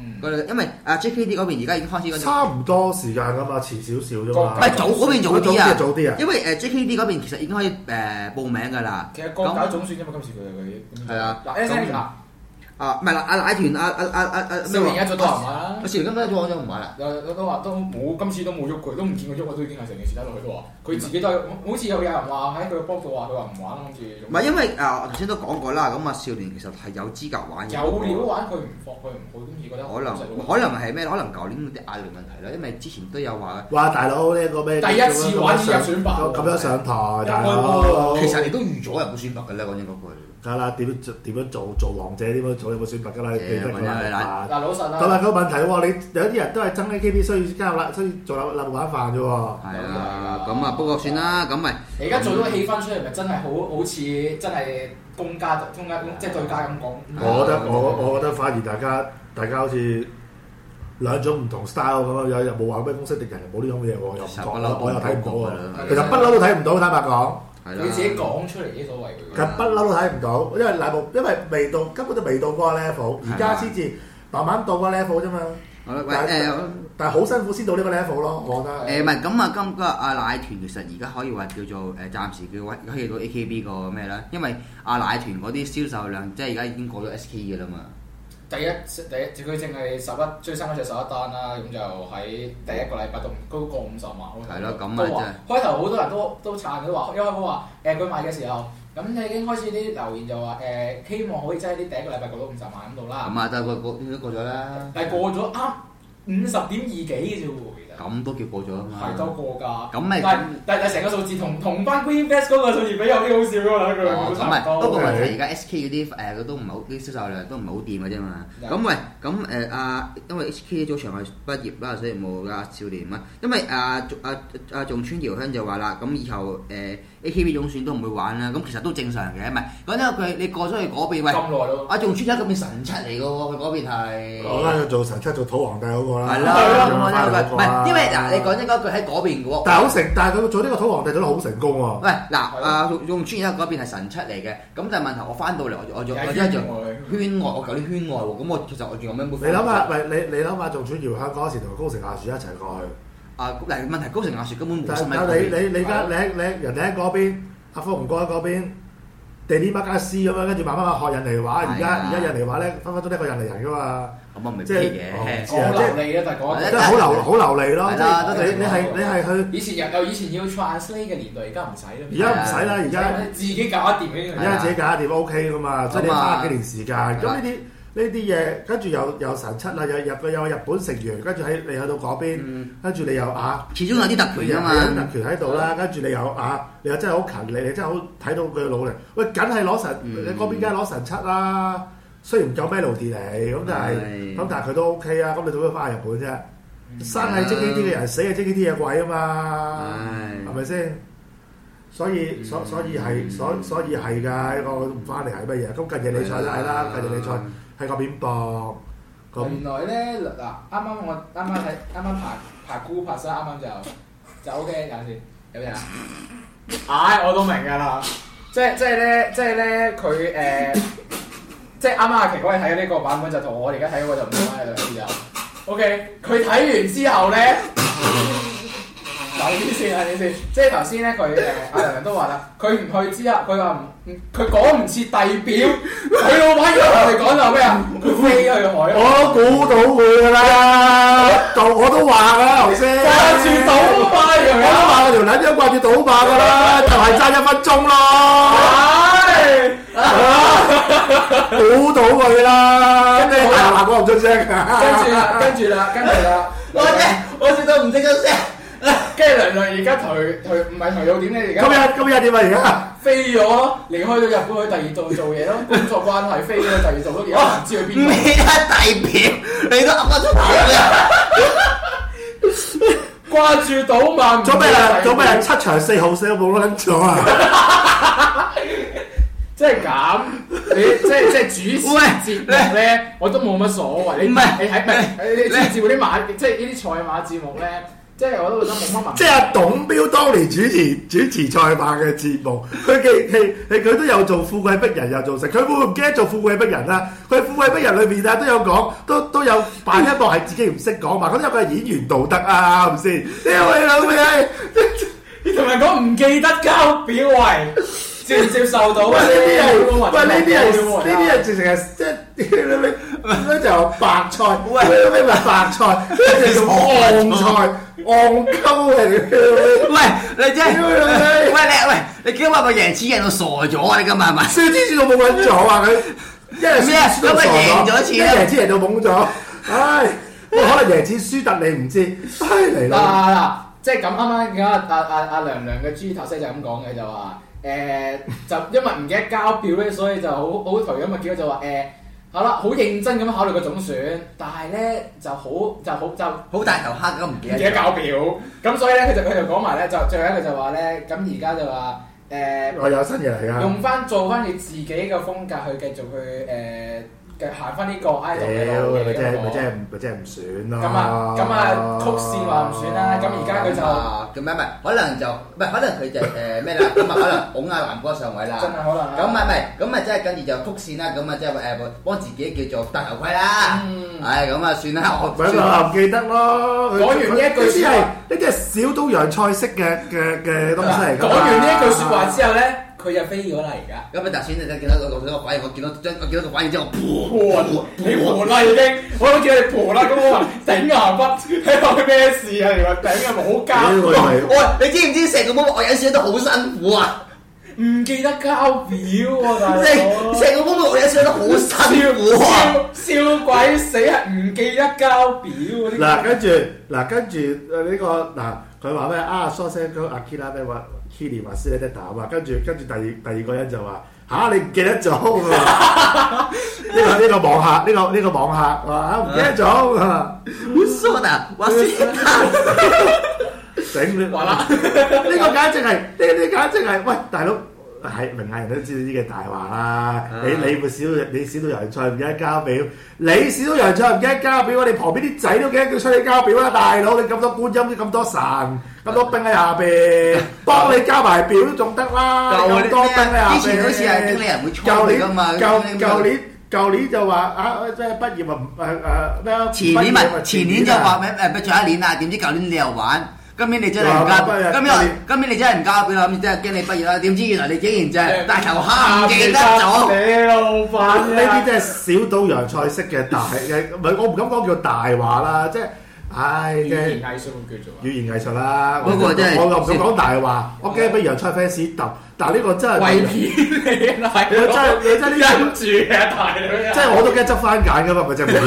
因為JKT 嗰邊而家已經開始嗰種差唔多時間㗎嘛，遲少少啫嘛。 唔係早嗰邊早啲啊， 早啲啊。 因為JKT 嗰邊其實已經可以報名㗎啦。 其實國搞總選啫嘛，今次佢係啊。 嗱 S.M. 唔係啦，阿奶團少年一早都唔買啦。 少年今日早唔買啦。 都話都冇，今次都冇喐佢，都唔見佢喐，我都已經係成件事睇落去都話，佢自己都好似有人話喺佢個 blog 度話佢話唔玩啦，今次。 唔係因為我頭先都講過啦，咁少年其實係有資格玩嘅。 有料玩佢唔放佢唔好，今次覺得可能係咩？可能舊年啲壓力問題啦，因為之前都有話。 哇！大佬呢個咩？ 第一次玩入選拔咁樣上台，大佬。 其實你都預咗入會選拔㗎啦，講真嗰句。 梗啦，點樣做王者？點樣做有冇選拔㗎啦？記得㗎啦。 嗱老實啦。 同埋個問題喎，你有啲人都係爭 AKB，需要加入啦，需要做立玩飯啫喎。 係啊，咁不過算啦，咁咪。 而家做到個氣氛出嚟，咪真係好似真係公家即係對家咁講。 我覺得反而大家好似兩種唔同 style 咁樣，又冇話咩公式敵人，冇呢種嘢喎，又唔講，我又睇唔到啊。其實不嬲都睇唔到，坦白講。 佢自己講出嚟啲所謂嘅。 其實不嬲都睇唔到，因為未到，根本就未到嗰個 level，而家先至慢慢到個 level 啫嘛。但係好辛苦先到呢個 level 咯，我覺得。唔係咁啊，今個阿奶團其實而家可以話叫做暫時叫可以到 AKB 個咩咧？因為阿奶團嗰啲銷售量即係而家已經過咗 SK 嘅啦嘛。第一佢淨係最新嗰隻11單啦，咁就喺第一個禮拜都過50萬。係咯，咁啊即係開頭好多人都撐，都話因為佢話佢賣嘅時候，咁你已經開始啲留言就話希望可以真係啲第一個禮拜過到50萬咁度啦。咁啊，但係過咗啦。但係過咗啱50.2幾嘅啫喎。咁都叫過咗啊嘛，係都過㗎。咁咪但係成個數字同翻 Green Fest 嗰個數字比有啲好笑㗎啦，佢差唔多。不過問題而家 SK 嗰啲佢都唔係好啲銷售量都唔係好掂嘅啫嘛。咁喂咁因為 HK 早場係畢業啦，所以冇少年啊。因為仲村遙香就話啦，咁以後AKB 總選都唔會玩啦。咁其實都正常嘅，唔係講真句，你過咗去嗰邊喂，咁耐咯。仲村一嗰邊神七嚟㗎喎，佢嗰邊係。我覺得做神七做土皇帝好過啦。係啦，唔係。因為嗱，你講真嗰句喺嗰邊嘅喎，但係佢做呢個土皇帝做得好成功喎。喂，嗱，用村而家嗰邊係神出嚟嘅，咁但係問題我翻到嚟我做圈外，我舊啲圈外喎，咁我其實我仲有咩？你諗下，喂，你諗下，仲村遙香嗰時同高城亞樹一齊過去。嗱，問題高城亞樹根本冇。但係你而家人哋喺嗰邊，阿福唔過喺嗰邊，地啲乜家私咁樣，跟住慢慢學印尼話，而家印尼話咧，分分鐘一個印尼人㗎嘛。咁啊，唔係即係好流利啊！但係講即係好流利咯。你係去以前要 translate 嘅年代，而家唔使啦。而家唔使啦，而家自己搞得掂嘅。而家自己搞得掂 OK 噶嘛，即係你花幾年時間。咁呢啲嘢，跟住有神七啦，有日本成員，跟住你去到嗰邊，跟住你又始終有啲特權啊嘛，有啲特權喺度啦。跟住你又真係好勤力，你真係好睇到佢嘅努力。喂，梗係攞神，你嗰邊梗係攞神七啦。雖然唔夠 melody 嚟，咁但係佢都 OK 啊！咁你做咩翻去日本啫？生係 JKT 嘅人，死係 JKT 嘅鬼啊嘛，係咪先？所以係㗎，我唔翻嚟係乜嘢？咁近日比賽都係啦，近日比賽喺嗰邊播。原來咧嗱，啱啱排估拍晒，啱啱就 OK，有冇啊？我都明㗎啦，即係咧佢即係啱啱阿奇哥你睇嘅呢個版本就同我哋而家睇嗰個就唔同啦，有時候 OK， 佢睇完之後咧，睇先，即係頭先咧佢阿梁都話啦，佢唔去之後，佢話佢講唔切遞表，佢老闆要同我哋講就咩啊？佢飛去海。我估到佢㗎啦，我都話㗎頭先，掛住賭霸㗎，我都話我條撚樣掛住賭霸㗎啦，就係爭1分鐘咯。估到佢啦，跟住大話講唔出聲，跟住啦，我笑到唔識得聲，跟住娘而家頹唔係頹到點咧？而家今日點啊？而家飛咗，離開咗日本去第二度做嘢咯，工作關係飛咗去第二度都而家唔知去邊。咩遞表？你都噏得出口嘅？掛住賭馬，做咩7場4號4都冇撚咗啊！即係咁，你即係主持節目咧，我都冇乜所謂。你喺你主持嗰啲馬，即係呢啲賽馬節目咧， 即係我都覺得冇乜問題。 即係阿董彪當年主持賽馬嘅節目，佢都有做富貴逼人，又做成，佢會唔記得做富貴逼人啦？佢富貴逼人裏邊啊都有講，都有扮一幕係自己唔識講嘛。咁因為佢係演員道德啊，係咪先？你老味， 你同人講唔記得交表位，接唔接受到啊？ 呢啲係直情係即係咩就白菜，咩咪白菜，咩叫戇菜。戇鳩嚟嘅， 喂，你真係，喂，你今日個贏錢贏到傻咗啊！你今日係咪？ 輸錢到冇撚咗啊！佢一係咩啊？咁咪贏咗錢啦！ 贏錢贏到懵咗，唉，可能贏錢輸得你唔知，唉嚟啦！ 嗱，即係咁啱啱而家阿娘嘅豬頭西就咁講嘅就話，就因為唔記得交表咧，所以就好頹咁啊！結果就話好啦，好認真咁考慮個總選，但係咧就好大頭蝦咁唔記得交表，咁所以咧佢就講埋咧，就最後一句就話咧，咁而家就話我有新嘢嚟㗎， 用做翻你自己嘅風格去繼續去行翻呢個 idol 嘅路嘅， 咪即係唔選咯。 咁啊曲線話唔選啦，咁而家佢就唔係，可能就唔係，可能佢就咩啦，咁啊可能拱阿南哥上位啦。 真係可能。 咁唔係，咁啊即係跟住就曲線啦，咁啊即係幫自己叫做戴頭盔啦。係咁啊，算啦， 我唔記得咯。 講完呢一句説話， 呢啲係小島洋菜式嘅東西嚟㗎。 講完呢一句説話之後咧。佢就飛咗啦而家， 咁啊！但係先你見到個反應，我見到個反應之後， 你盤啦已經，我都叫你盤啦，咁我話頂牙骨，睇下佢咩事啊？你話頂啊冇交， 喂，你知唔知成個波我有時都好辛苦啊？ 唔記得交表喎，大佬， 成個波我有時都好辛苦啊！ 笑鬼死啊！唔記得交表嗱，跟住呢個嗱，佢話咩啊？蘇生哥阿 Kira 咩話？Kiri 話斯咧得打啊！跟住第二個人就話嚇你唔記得咗啊！呢個網客呢個網客話唔記得咗啊！ 好傻啊！話斯整你話啦！呢個簡直係喂大佬係明眼人都知道呢個大話啦！你少到洋菜唔記得交表，你少到洋菜唔記得交表，我哋旁邊啲仔都記得叫出你交表啦！大佬你咁多觀音咁多神。咁多兵喺下邊，幫你交埋表都仲得啦！咁多兵喺下邊， 之前好似係經理人會錯你噶嘛？ 舊年就話啊，即係畢業咩？ 前年就話咩畢咗一年啦，點知舊年你又玩，今年你真係唔交，今年你真係唔交表啦，咁真係驚你畢業啦，點知原來你竟然真係大頭蝦唔記得咗！ 你老闆呢啲真係小島洋菜式嘅大嘅，唔係我唔敢講叫大話啦，即係。唉， 語言藝術叫做語言藝術啦。 嗰個真係我又唔敢講大話，我驚俾洋菜 fans 揼。但係呢個真係為騙你啦， 你真忍住嘅大佬。 即係我都驚執番揀㗎嘛，咪就係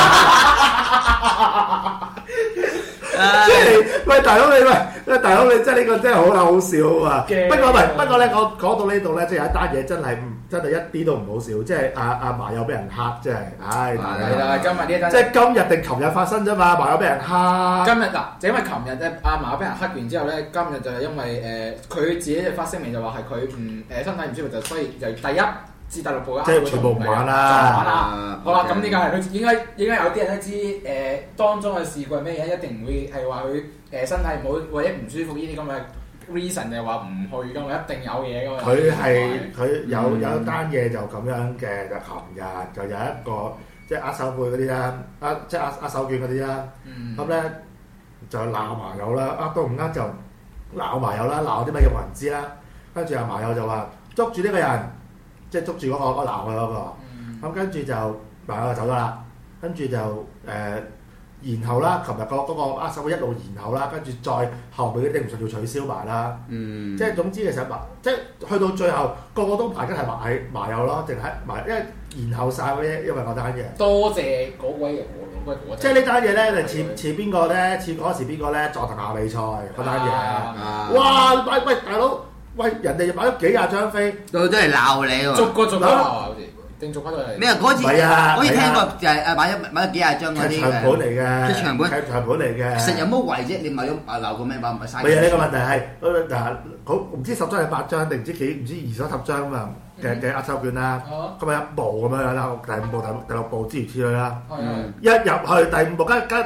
即係喂大佬你大佬你真係呢個真係好笑啊！不過咧，我講到呢度咧，即係有一單嘢真係一啲都唔好笑，即係阿麻友俾人黑，即係唉係啦！今日呢一單即係今日定琴日發生啫嘛，麻友俾人黑。 今日嗱，就因為琴日咧阿麻友俾人黑完之後咧，今日就係因為佢自己發聲明就話係佢身體唔舒服，就所以就第一至第六部即係全部唔玩啦。 好啦，咁呢個係佢應該有啲人都知當中嘅事故係咩嘢，一定唔會係話佢身體唔好或者唔舒服呢啲咁嘅 reason 就話唔去㗎嘛，一定有嘢㗎嘛。 佢有一單嘢就咁樣嘅，就琴日就有一個即係握手背嗰啲啦，即係握手券嗰啲啦，咁咧就鬧麻友啦，都唔啱就鬧麻友啦，鬧啲乜嘢冇人知啦，跟住阿麻友就話捉住呢個人。即係捉住嗰個鬧佢嗰個，咁跟住就麻友就走咗啦。跟住就然後啦，琴日嗰個握手會一路延後啦，跟住再後面啲頂唔順要取消埋啦。即係總之其實即係去到最後個個都排緊係麻友咯，定係因為延後晒嗰啲，因為嗰單嘢。 多謝嗰位人即係呢單嘢咧，似邊個咧？似嗰時邊個咧？佐藤亞比賽嗰單嘢。哇！喂大佬！喂，人哋又買咗幾廿張飛， 佢真係鬧你喎！ 逐個好似定逐個都係。 咩啊？嗰次好似聽過就係買咗幾廿張嗰啲長本嚟嘅， 長本嚟嘅。 其實有乜為啫？你買咗鬧個咩話唔係嘥？ 唔係啊！呢個問題係嗱，好唔知10張定8張定唔知20-30張咁啊嘅握手券啦。咁咪一部咁樣啦，第5部、第6部之類啦。一入去第5部，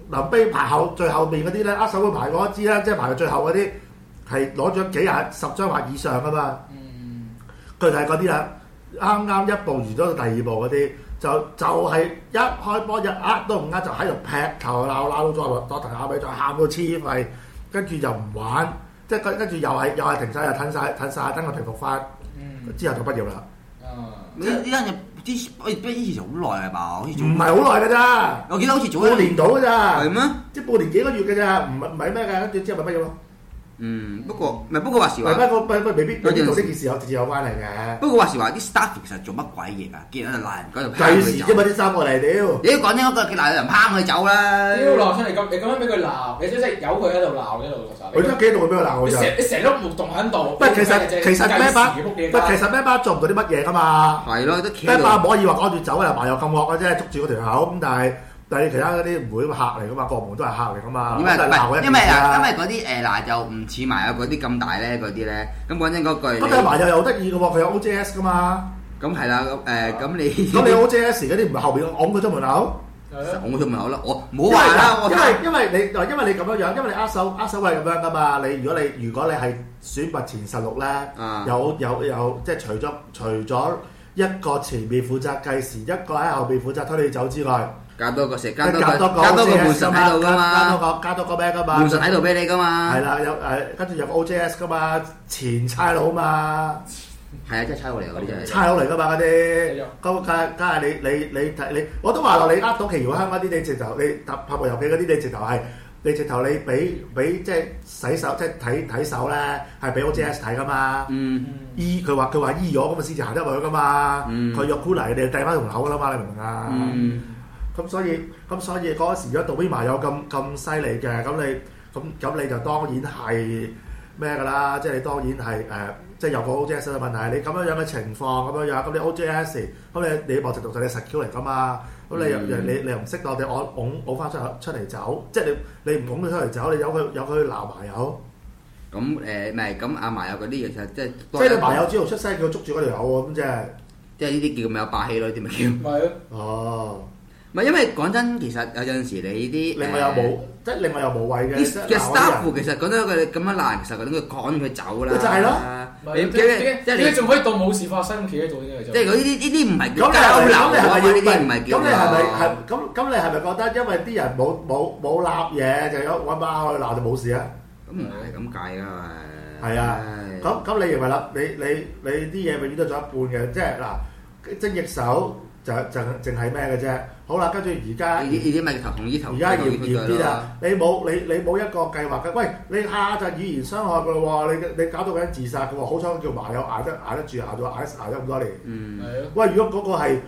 臨尾排最後面嗰啲咧，握手會排嗰一支咧，即係排到最後嗰啲係攞咗幾廿10張或以上噶嘛。佢就係嗰啲啦，啱一步完咗到第二步嗰啲，就係一開波一呃都唔呃，就喺度劈頭鬧到再停下尾，再喊到黐肺，跟住就唔玩，即係跟住又係停晒，又褪晒，等佢平復翻，之後就不要啦。 呢單嘢以前好耐係吧？好似唔係好耐㗎咋， 我記得好似做半年到㗎咋。 係咩？ 即係半年幾個月㗎咋，唔係咩㗎？跟住之後咪不要咯。 不過話時話， 未必同呢件事直接有關係嘅。 不過話時話啲 staff 其實做乜鬼嘢㗎？見人就鬧人嗰度計時啫嘛，啲三個嚟屌！ 你講緊嗰個叫鬧人拏佢走啦！ 屌鬧出嚟咁，你咁樣俾佢鬧，你即係由佢喺度鬧一路落晒。 佢都幾度會俾佢鬧我就。 你成碌木洞喺度。 不過其實咩巴做唔到啲乜嘢㗎嘛？ 係咯，都企。 咩巴唔可以話趕住走又話又咁惡嘅啫，捉住嗰條口咁，但係其他嗰啲唔會客嚟噶嘛，各門都係客嚟噶嘛。因為嗰啲嗱就唔似埋有嗰啲咁大咧，嗰啲咧。咁講真嗰句。 咁但係埋又得意嘅喎，佢有 OJS 噶嘛。 咁係啦，咁你 OJS 嗰啲唔係後邊拱佢出門口。 拱佢出門口啦，我冇話啦。 因為你咁樣樣，因為你握手係咁樣噶嘛。如果你係選拔前16咧，有即係除咗一個前面負責計時，一個喺後邊負責推你走之外。加多個門神喺度噶嘛，加多個咩噶嘛？ 門神喺度俾你噶嘛？ 係啦，跟住有個 OJS 噶嘛，前差佬嘛。 係啊，即係差佬嚟嗰啲真係。 差佬嚟噶嘛嗰啲，咁梗係你，我都話落你呃到奇妙香嗰啲，你直頭你拍部遊戲嗰啲，你直頭你俾即係洗手，即係睇手咧，係俾 OJS 睇噶嘛。佢話醫咗咁啊先至行得去噶嘛。佢約 Cooler 你掟翻條口噶啦嘛，你明唔明啊？咁所以嗰時如果杜比馬有咁犀利嘅，咁你就當然係咩㗎啦？即係你當然係即係有個 OJS 嘅問題。你咁樣嘅情況咁樣，咁你 OJS，咁你某程度上你實 Q 嚟㗎嘛？咁你又唔識當地拱翻出嚟走，即係你唔拱佢出嚟走，你有佢鬧麻友。 咁唔係咁阿麻友嗰啲其實即係你麻友之後出聲叫捉住嗰條友喎，咁即係呢啲叫咩有霸氣咯？啲咪叫？ 係哦。 唔係，因為講真，其實有陣時你啲另外又冇謂嘅。 嘅 staff 其實講真佢咁樣鬧，其實佢趕佢走啦。 就係咯。 即係你仲可以當冇事發生，企喺度呢？ 即係呢啲唔係叫交流啊！呢啲唔係叫。咁你係咪覺得因為啲人冇立嘢，就揾把去鬧就冇事啊？ 咁唔係咁解㗎嘛。 係啊。咁你認為啦？你啲嘢永遠都做一半嘅，即係嗱，精益手就淨係咩嘅啫？好啦，跟住而家呢啲咪頭痛醫頭， 而家嚴啲啦。你冇一個計劃嘅，喂，你下就語言傷害嘅咯喎，你搞到個人自殺嘅喎，好彩叫麻友捱得住，捱咗咁多年。 係啊。 喂，如果嗰個係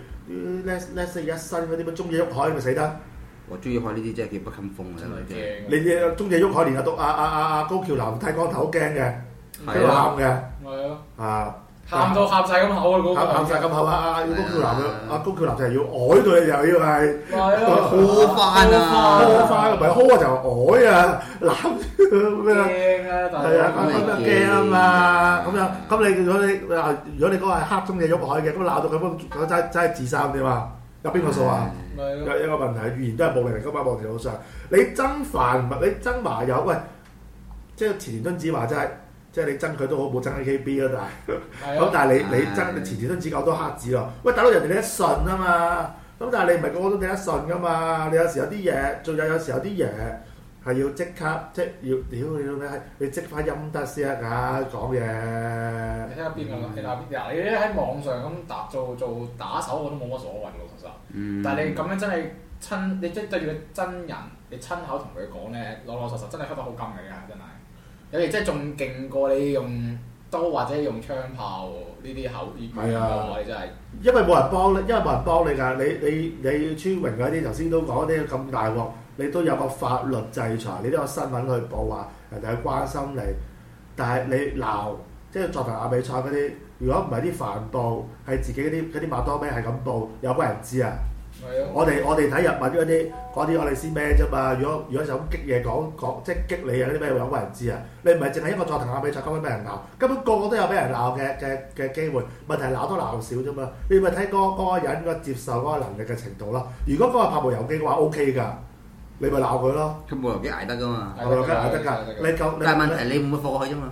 let's 一身嗰啲乜中意喐海咪死得？ 我中意開呢啲真係叫不襟風啊！ 你中意喐海連阿高橋南剃光頭好驚嘅，喺度喊嘅。 係啊。 喊到喊晒咁口啊！ 喊晒咁口啊！高橋南高橋南就係要呆佢，又要係呵翻啊！ 呵翻，唔係呵就呆啊！攬咩啊？ 驚啊！ 係啊，咁驚啊嘛！咁樣咁你如果你嗰個係黑中嘅喐海嘅，咁鬧到咁真係自殺點啊？有邊個數啊？有一個問題，語言都係暴力嚟㗎嘛，某程度上你憎飯物，你憎麻友，喂，即係前田敦子話齋。即係你憎佢都好，冇憎 AKB 啦，但係你憎你前田敦子夠多黑子咯。喂，大佬人哋你一順啊嘛，咁但係你唔係個個都你一順噶嘛。你有時有啲嘢，仲有時有啲嘢係要即刻，即係要屌你老味，你積翻陰德先得㗎講嘢。 你睇下邊個？你睇下邊？嗱，你喺網上咁做打手我都冇乜所謂喎，其實。但係你咁樣真係你即係對住個真人，你親口同佢講咧，老實真係黑得好金嘅真係。有啲真係仲勁過你用刀或者用槍炮呢啲口語嘅喎，你真係。因為冇人幫你㗎，你川榮嗰啲頭先都講啲咁大鑊，你都有個法律制裁，你都有新聞去報話人哋去關心你，但係你鬧即係作為亞比賽嗰啲，如果唔係啲帆報，係自己嗰啲馬多咩係咁報，有冇人知啊？我哋睇日文嗰啲我哋先咩啫嘛？如果就咁激嘢講即係激你啊啲咩有冇人知啊？你唔係淨係一個佐藤亞比賽咁樣俾人鬧，根本個個都有俾人鬧嘅機會。問題鬧多鬧少啫嘛。你咪睇嗰個人個接受嗰個能力嘅程度咯。如果嗰個拍部遊記嘅話 OK 㗎， 你咪鬧佢咯。 佢冇油機捱得噶嘛， 冇油機捱得㗎。你夠， 但係問題你唔會放過佢啫嘛。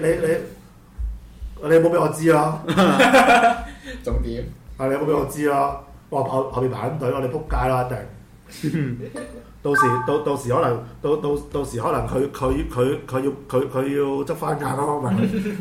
你冇俾我知咯。 重點係你冇俾我知咯。我後邊排緊隊，我哋撲街啦一定。到時可能到時可能佢要執翻價咯，咪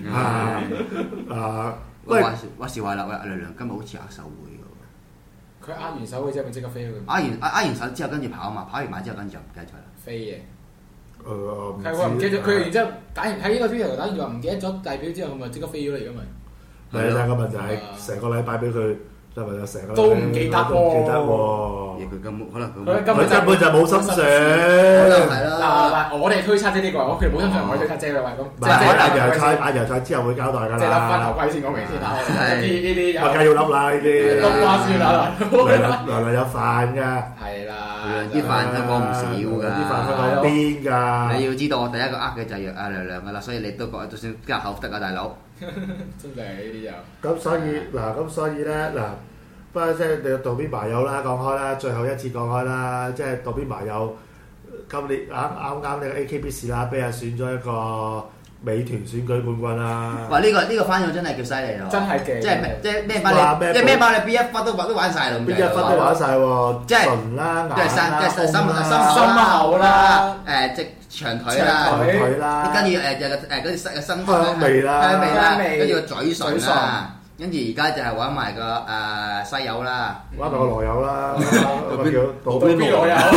喂，話時話啦，阿梁今日好似握手會㗎喎。 佢握完手會之後咪即刻飛握完手之後跟住跑啊嘛，跑完馬之後跟住就唔記得咗啦。 飛嘅。 係我唔記得佢然之後打完喺呢個 Twitter 打完話唔記得咗大表之後，佢咪即刻飛咗嚟㗎嘛。 係啦，個問題係成個禮拜俾佢。都唔記得喎， 佢根本可能佢根本就冇心想， 係啦。 嗱，我哋推測啫呢個，我佢冇心想，我推測啫啦，咁。 即係阿油菜之後會交代㗎啦。 即係笠翻頭盔先講明先啦。呢啲梗係要笠啦，呢啲。 笠翻先啦， 來有飯㗎。 係啦， 啲飯香港唔少㗎。 啲飯香港邊㗎？ 你要知道，我第一個呃嘅就係阿梁㗎啦，所以你都覺得就算加口得啊，大佬。 真係呢啲就。 咁所以咧嗱。不過即係你渡邊麻友啦，講開啦，最後一次講開啦，即係渡邊麻友今年啱呢個 AKB 士啦，俾人選咗一個美團選舉冠軍啦。 哇！呢個翻咗真係叫犀利咯， 真係嘅， 即係咩包你，即係咩包你邊一忽都玩晒咯， 邊一忽都玩晒喎， 即係唇啦、 心口啦， 即長腿啦，跟住嗰啲身香味啦， 跟住個嘴唇啦。跟住而家就係玩埋個西柚啦， 玩埋個羅柚啦， 渡邊羅柚，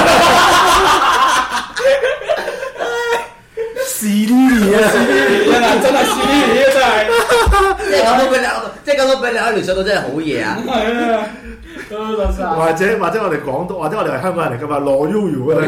是呢啲啊， 真係是呢啲啊，真係， 即係咁都俾你可以聯想到真係好嘢啊！ 係啊， 或者我哋廣東，或者我哋係香港人嚟㗎嘛，羅悠悠啊，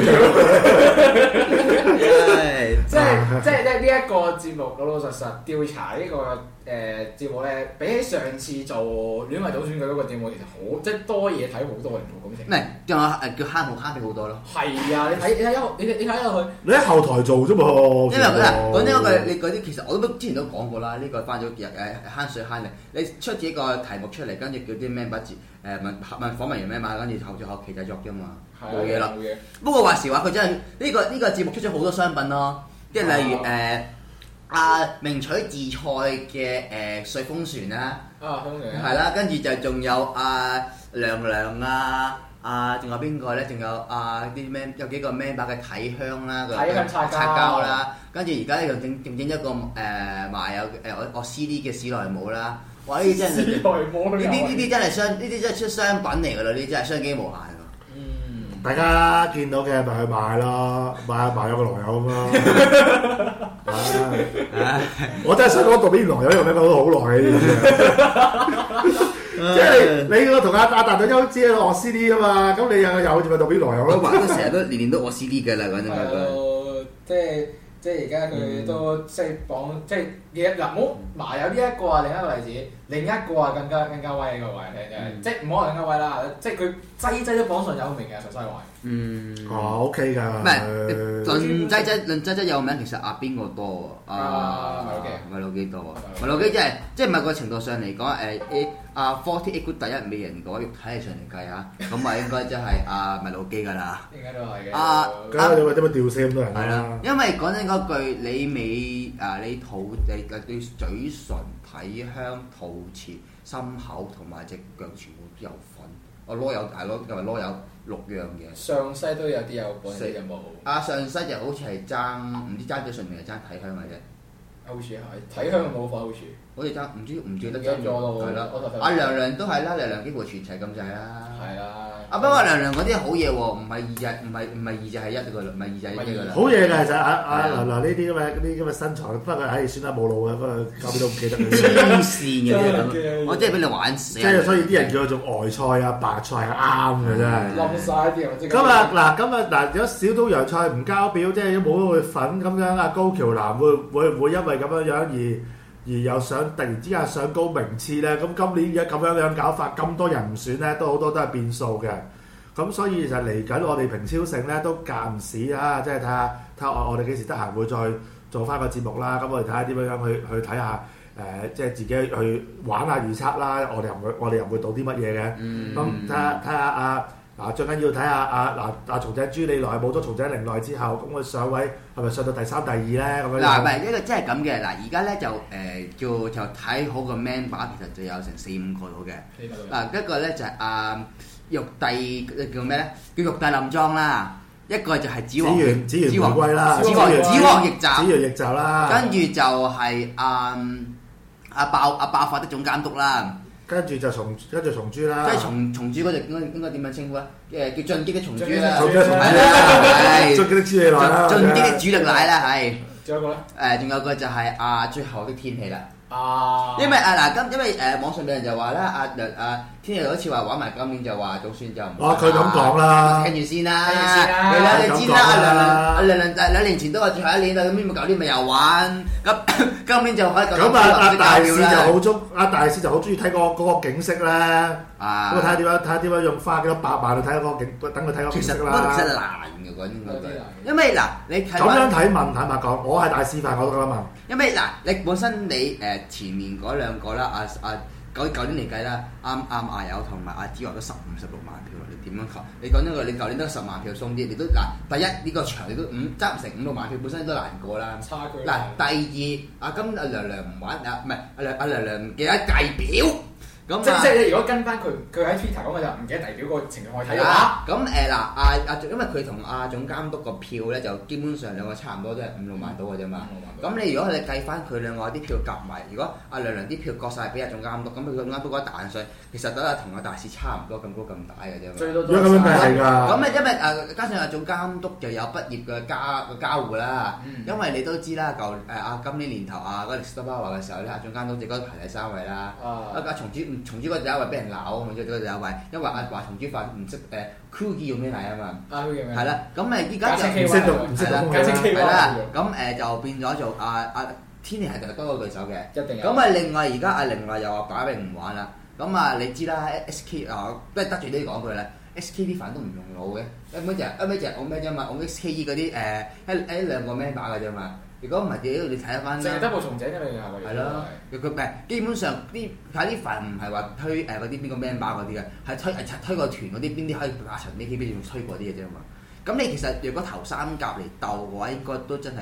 即係呢一個節目老老實實調查呢個。節目咧，比起上次做戀愛島選舉嗰個節目，其實好即係多嘢睇好多人做工程。 唔係，叫慳啲好多咯。 係啊，你睇落去。 你喺後台做啫嘛。 因為講真嗰句，你嗰啲其實我都之前都講過啦。呢個翻咗慳水慳力，你出自己個題目出嚟，跟住叫啲 member 問訪問員咩嘛，跟住後期製作啫嘛，冇嘢啦。不過話時話，佢真係呢個節目出咗好多商品咯，即係例如名取自菜嘅水風船啦，係啦，跟住就仲有娘仲有邊個咧？仲有啲咩？有幾個 member 嘅體香啦， 體香擦膠啦，跟住而家咧又整一個賣有我 CD 嘅史萊姆啦，哇！呢啲真係呢啲真係出商品嚟㗎啦，呢啲真係商機無限。 大家見到嘅咪去買咯，買咗個羅柚咁咯。我真係想講渡邊羅柚呢個名講咗好耐嘅，即係你個同阿達隊優知攞 CD 啊嘛，咁你又有就咪渡邊羅柚咯。 都成日都年都攞 CD 㗎啦，嗰陣嗰即係而家佢都即係講即係嘢嗱，冇麻友呢一個啊，另一個例子，另一個啊更加威個位聽即係唔可能更加威啦，即係佢擠都榜上有名嘅實西懷。 OK 㗎。 唔係論擠有名，其實邊個多啊？米老基多啊！米老基即係唔係個程度上嚟講48 good 第一美人嘅話，要睇起上嚟計啊，咁啊應該真係米老基㗎啦。 應該都係嘅。 咁你點解吊死咁多人係啦，因為講真嗰句，你嘴唇、體香、肚臍、心口同埋隻腳全部都有份。我攞有大攞，因為攞有6樣嘢。上西都有啲有本，有啲冇。上西就好似係爭唔知爭嘴唇定係爭體香嘅啫。 好似係體香冇份，好似。好似爭唔知得爭咗咯。係啦，娘都係啦，娘幾乎全齊咁滯啦。係啊。不過娘嗰啲好嘢喎，唔係二就係一個，唔係二就係一㗎啦。 好嘢㗎，其實娘呢啲咁嘅身材，不過算啦冇腦嘅，不過後邊都唔記得佢。 黐線嘅啫，我真係俾你玩死。即係所以啲人叫佢做外菜啊、白菜係啱嘅真係。冧晒啲人。咁啊有小島洋菜唔交表，即係冇咗佢粉咁樣啊，高橋南會因為咁樣而又想突然之間上高名次咧，咁今年而家咁樣搞法，咁多人唔選咧，都好多都係變數嘅。咁所以就嚟緊我哋平超盛咧都間唔時啊，即係睇下我哋幾時得閒會再做翻個節目啦。咁我哋睇下點樣去睇下即係自己去玩下預測啦。我哋又唔會賭啲乜嘢嘅。咁睇下嗱，最緊要睇下阿松井朱里奈冇咗松井玲奈之後，咁佢上位係咪上到第3、第2咧？咁樣嗱，唔係一個真係咁嘅。嗱，而家咧就就睇好個 man 把，其實就有成4-5個到嘅。嗱，一個咧就係玉帝叫咩咧？叫玉帝冧莊啦。一個就係紫王歸啦， 紫王逆襲啦。 跟住就係爆發的總監督啦。 跟住松珠啦， 即係松珠嗰隻應該點樣稱呼咧？叫進擊的松珠啦， 進擊的朱里奈啦， 進擊的主力奶啦，係。 仲有個咧？ 仲有個就係最後的天氣啦。 因為網上有人就話咧，天氣好似話玩埋今年就話總算就唔。 佢咁講啦， 跟住先啦，你知啦，阿梁2年前都話最後一年啦，咁咪舊年咪又玩，咁今年就可以咁。 大師就好中意睇嗰個景色咧，咁睇下點樣用花幾多百萬去睇嗰個景，等佢睇嗰個景色啦。 其實難嘅嗰啲嗰句，因為嗱你咁樣睇問坦白講，我係大師範我都咁樣問。 因為嗱你本身你前面嗰兩個啦，舊年嚟計啦，啱阿友同埋阿子華都15-16萬票，你點樣求？你講呢個，你舊年都10萬票鬆啲，你都嗱第一呢個場你都爭唔成5-6萬票，本身都難過啦。 差距。 嗱第二，今梁唔玩唔係阿梁唔記得計表。咁即係如果跟翻佢喺 Twitter 講嘅就唔記得遞表個情況去睇啦。 咁因為佢同阿總監督個票咧就基本上兩個差唔多都係5-6萬到嘅啫嘛。咁你如果你計翻佢兩個啲票夾埋，如果阿梁啲票割晒俾阿總監督，咁佢總監督嗰彈上，其實都係同阿大師差唔多咁高咁大嘅啫嘛。 最多都咁樣計㗎。 咁因為加上阿總監督就有畢業嘅交互啦。因為你都知啦，今年年頭嗰個歷史多巴話嘅時候咧，阿總監督只嗰排第3位啦。阿松珠嗰第1位俾人鬧啊嘛，嗰第1位，因為話松珠發唔識Q 叫咩嚟啊嘛，係啦，咁依家就唔識讀係啦，咁就變咗做天氣係多個對手嘅， 一定有。 咁另外而家另外又話擺明唔玩啦，咁你知啦 SK 都係得罪啲講句啦 ，SK 啲飯都唔用腦嘅，一味就係講咩啫嘛，講 SKE 嗰啲一兩個 member 嘅啫嘛。如果唔係你睇翻淨係得部松井啫，你係咯，佢唔係基本上啲飯唔係話推嗰啲邊個 member 嗰啲嘅，係推個團嗰啲邊啲可以打層 AKB 仲推過啲嘅啫嘛。咁你其實如果頭3甲嚟鬥嘅話，應該都真係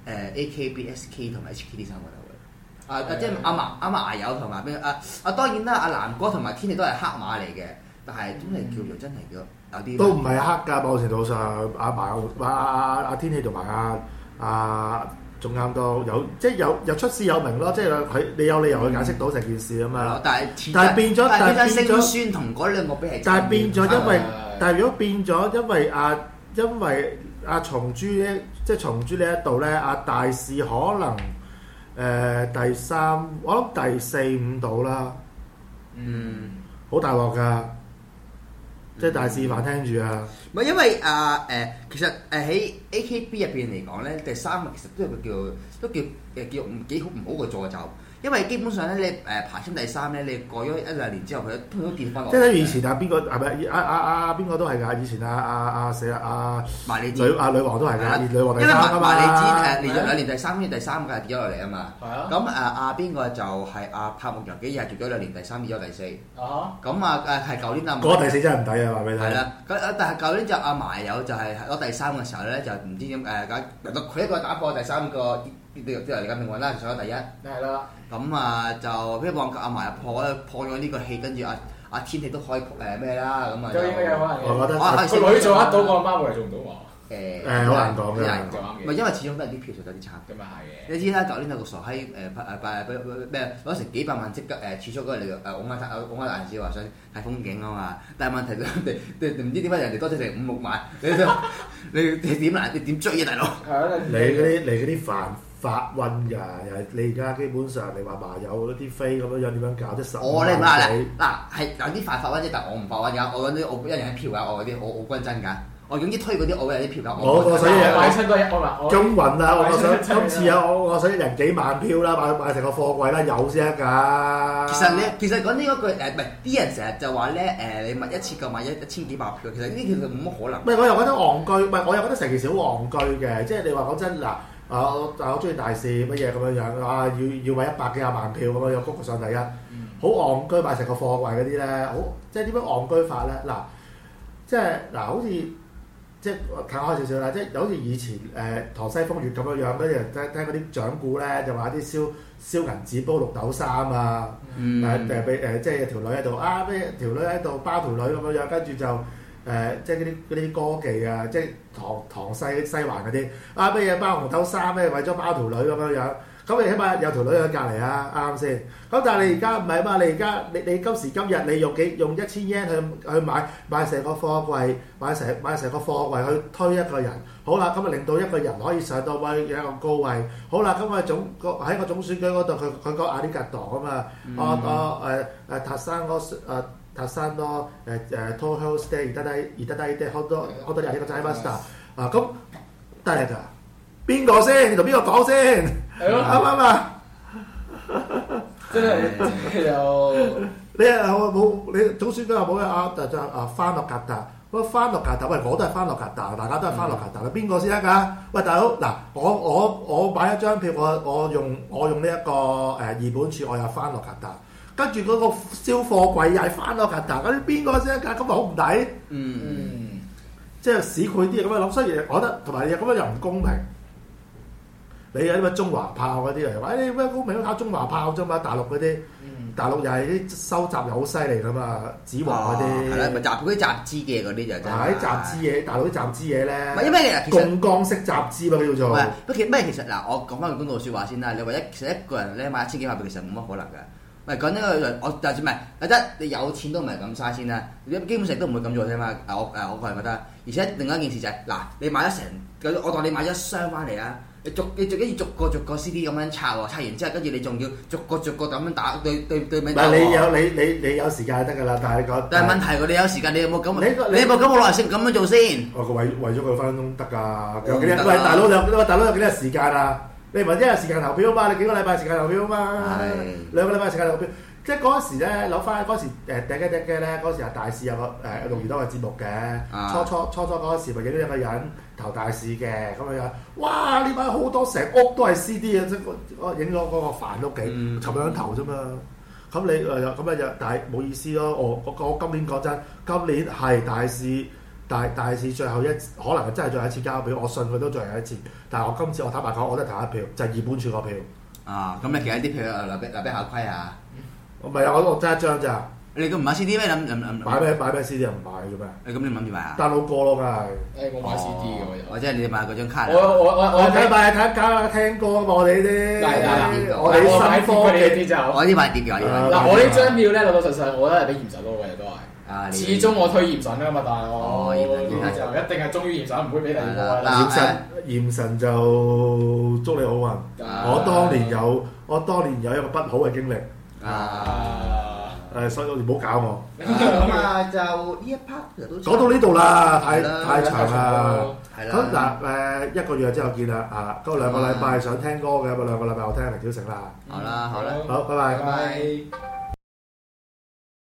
AKB、SK 同埋 HK 呢3個鬥嘅。即係阿麻友同埋邊當然啦，阿南哥同埋天氣都係黑馬嚟嘅，但係真係叫做真係有啲都唔係黑㗎，某程度上阿天氣同埋總監都有，即係有出師有名咯，即係你有理由去解釋到成件事啊嘛。 但係變咗星酸同嗰兩個比係。 但係變咗，但係如果變咗，因為阿松珠咧，即係松珠呢一度咧，阿大師可能第3，我諗第4、5度啦。好大鑊㗎！即係大示範聽住啊！ 唔係因為其實喺 AKB 入邊嚟講咧，第3個其實都有個叫幾好唔好嘅助咒，因為基本上咧你排出第3咧，你過咗1-2年之後，佢都跌翻落。 即係以前邊個係咪邊個都係㗎？以前麻里子女王都係㗎，女王第3啊嘛。 麻里子連續2年第3，跟住第3個係跌咗落嚟啊嘛。 係啊。 咁邊個就係柏木由紀又係跌咗2年第3，跌咗第4。咁係舊年嗰第4真係唔抵啊！話俾你聽。 係啦，但係舊年就阿麻友就係攞第3嘅時候咧，就唔知點佢一個打破第3個跌落嚟嘅命運啦，就上咗第1。 係啦。 咁就希望阿麻友破咗呢個氣，跟住阿天氣都可以咩啦，咁就應該有可能。 我覺得個女做得到，個阿媽會係做唔到喎。 好難講嘅。 唔係因為始終都係啲票數有啲差。 咁啊係嘅。 你知啦，舊年有個傻閪咩攞成幾百萬即刻儲蓄嗰個嚟拱下大市話想睇風景啊嘛，但係問題唔知點解人哋多咗成5-6萬，你點難？你點追啊大佬？ 你嗰啲發運㗎，你而家基本上你話麻友嗰啲飛咁樣點樣搞？即15萬幾。 你話嗱係有啲發運啫，但係我唔發運㗎，我嗰啲我一人一票㗎，我嗰啲我均真㗎。我總之推嗰啲我有啲票㗎。 我所以買親都我中運啊！我想今次我想一人幾萬票啦，買成個貨櫃啦，有先得㗎。 其實講呢嗰句唔係啲人成日就話咧你買一次購買1000幾百票，其實呢啲其實冇乜可能。 唔係我又覺得戇居，唔係我又覺得成件事好戇居嘅，即係你話講真嗱。我中意大事乜嘢咁樣樣要買100幾廿萬票咁樣谷佢上第1，好戇居買成個貨櫃嗰啲咧，好即係點樣戇居法咧？嗱， 即係嗱，好似即係睇開少少啦，即係好似以前唐西風月咁樣樣，跟住聽嗰啲掌故咧，就話啲燒銀紙煲綠豆沙啊，俾即係條女喺度啊，咩條女喺度包條女咁樣樣，跟住就即係嗰啲歌妓啊，即係唐西環嗰啲啊，咩嘢包紅豆沙咩，為咗包條女咁樣樣。咁你起碼有條女喺隔離啊，啱唔啱先？咁但係你而家唔係啊嘛，你而家你今時今日你用1000 yen 去買成個貨櫃，買成個貨櫃去推一個人，好啦，咁啊令到一個人可以上到位有一個高位，好啦，咁啊喺個總選舉嗰度佢講阿啲格度啊嘛，塔山多東京ステイいただいて好多人呢個仔 master 啊，咁得嚟㗎。邊個先？你同邊個講先？係咯，啱唔啱啊？ 真係又你冇你總選舉又冇啊？就翻落格達，咁翻落格達，喂，我都係翻落格達，大家都係翻落格達，邊個先得㗎？喂，大佬嗱，我買一張票，我用呢一個二本柱，我又翻落格達，跟住嗰個燒貨櫃又係翻落格達，咁邊個先得㗎？咁咪好唔抵？即係市儈啲咁樣諗，所以我覺得同埋咁樣又唔公平。你有啲咩中華炮嗰啲嚟話，你咩公平都靠中華炮啫嘛？大陸嗰啲，大陸又係啲收集又好犀利噶嘛，紙王嗰啲。係啦，咪嗰啲集資嘅嗰啲就真係。集資嘢，大陸啲集資嘢咧。唔係因為其實共光式集資嘛，叫做。唔係， 其實嗱，我講翻句公道説話先啦。你話其實一個人咧買1000幾萬票，其實冇乜可能㗎。唔係講呢個，我就算唔係，或者你有錢都唔係咁嘥先啦。你基本上都唔會咁做啫嘛。我個人覺得，而且另外一件事就係嗱，你買咗我當你買咗1箱翻嚟啊。你逐個 CD 咁樣拆喎，拆完之後跟住你仲要逐個咁樣打對名。唔係你有時間就得㗎啦，但係問題你有時間，你有冇咁？你有冇咁好耐性咁樣做先？ 我為咗佢分鐘得㗎，喂大佬有幾多時間啊？你唔係一日時間投票啊嘛？你幾個禮拜時間投票啊嘛？2個禮拜時間投票。即係嗰時咧，諗翻嗰時掟雞咧，嗰時係大使有個錄完多個節目嘅。初嗰時咪影咗一個人投大使嘅咁樣，哇！呢班好多成屋都係 CD 啊，即係影咗嗰個帆屋企，咁樣投啫嘛。咁你咁但係冇意思咯。我今年講真，今年係大使最後可能真係最後一次交票，我信佢都最後一次。但係我今次我坦白講，我都係投一票，就係2本柱個票。 咁你其他啲票留俾校規啊？ 唔係啊！我揸一張咋？ 你都唔買 CD 咩？ 買咩 CD 唔買嘅咩？ 咁你諗住買啊 ？download歌咯，梗係。 我買 CD 嘅我又。 或者你買嗰張卡？ 我睇買聽歌嘛，我哋啲。我哋啲新科技啲就。 我啲買碟嘅。 嗱，我呢張票咧老老實實，我覺得係俾嚴神多嘅都係。始終我推嚴神啊嘛，但係我就一定係忠於嚴神，唔會俾第二個。 嚴神就祝你好運。我當年有一個不好嘅經歷。所以唔好搞我。 咁就呢一 part 都講到呢度啦，太長啦。 係啦。 咁嗱1個月之後見啦。嗰2個禮拜想聽歌嘅，咁2個禮拜我聽明小城啦。 好啦。 好，拜拜。 拜拜。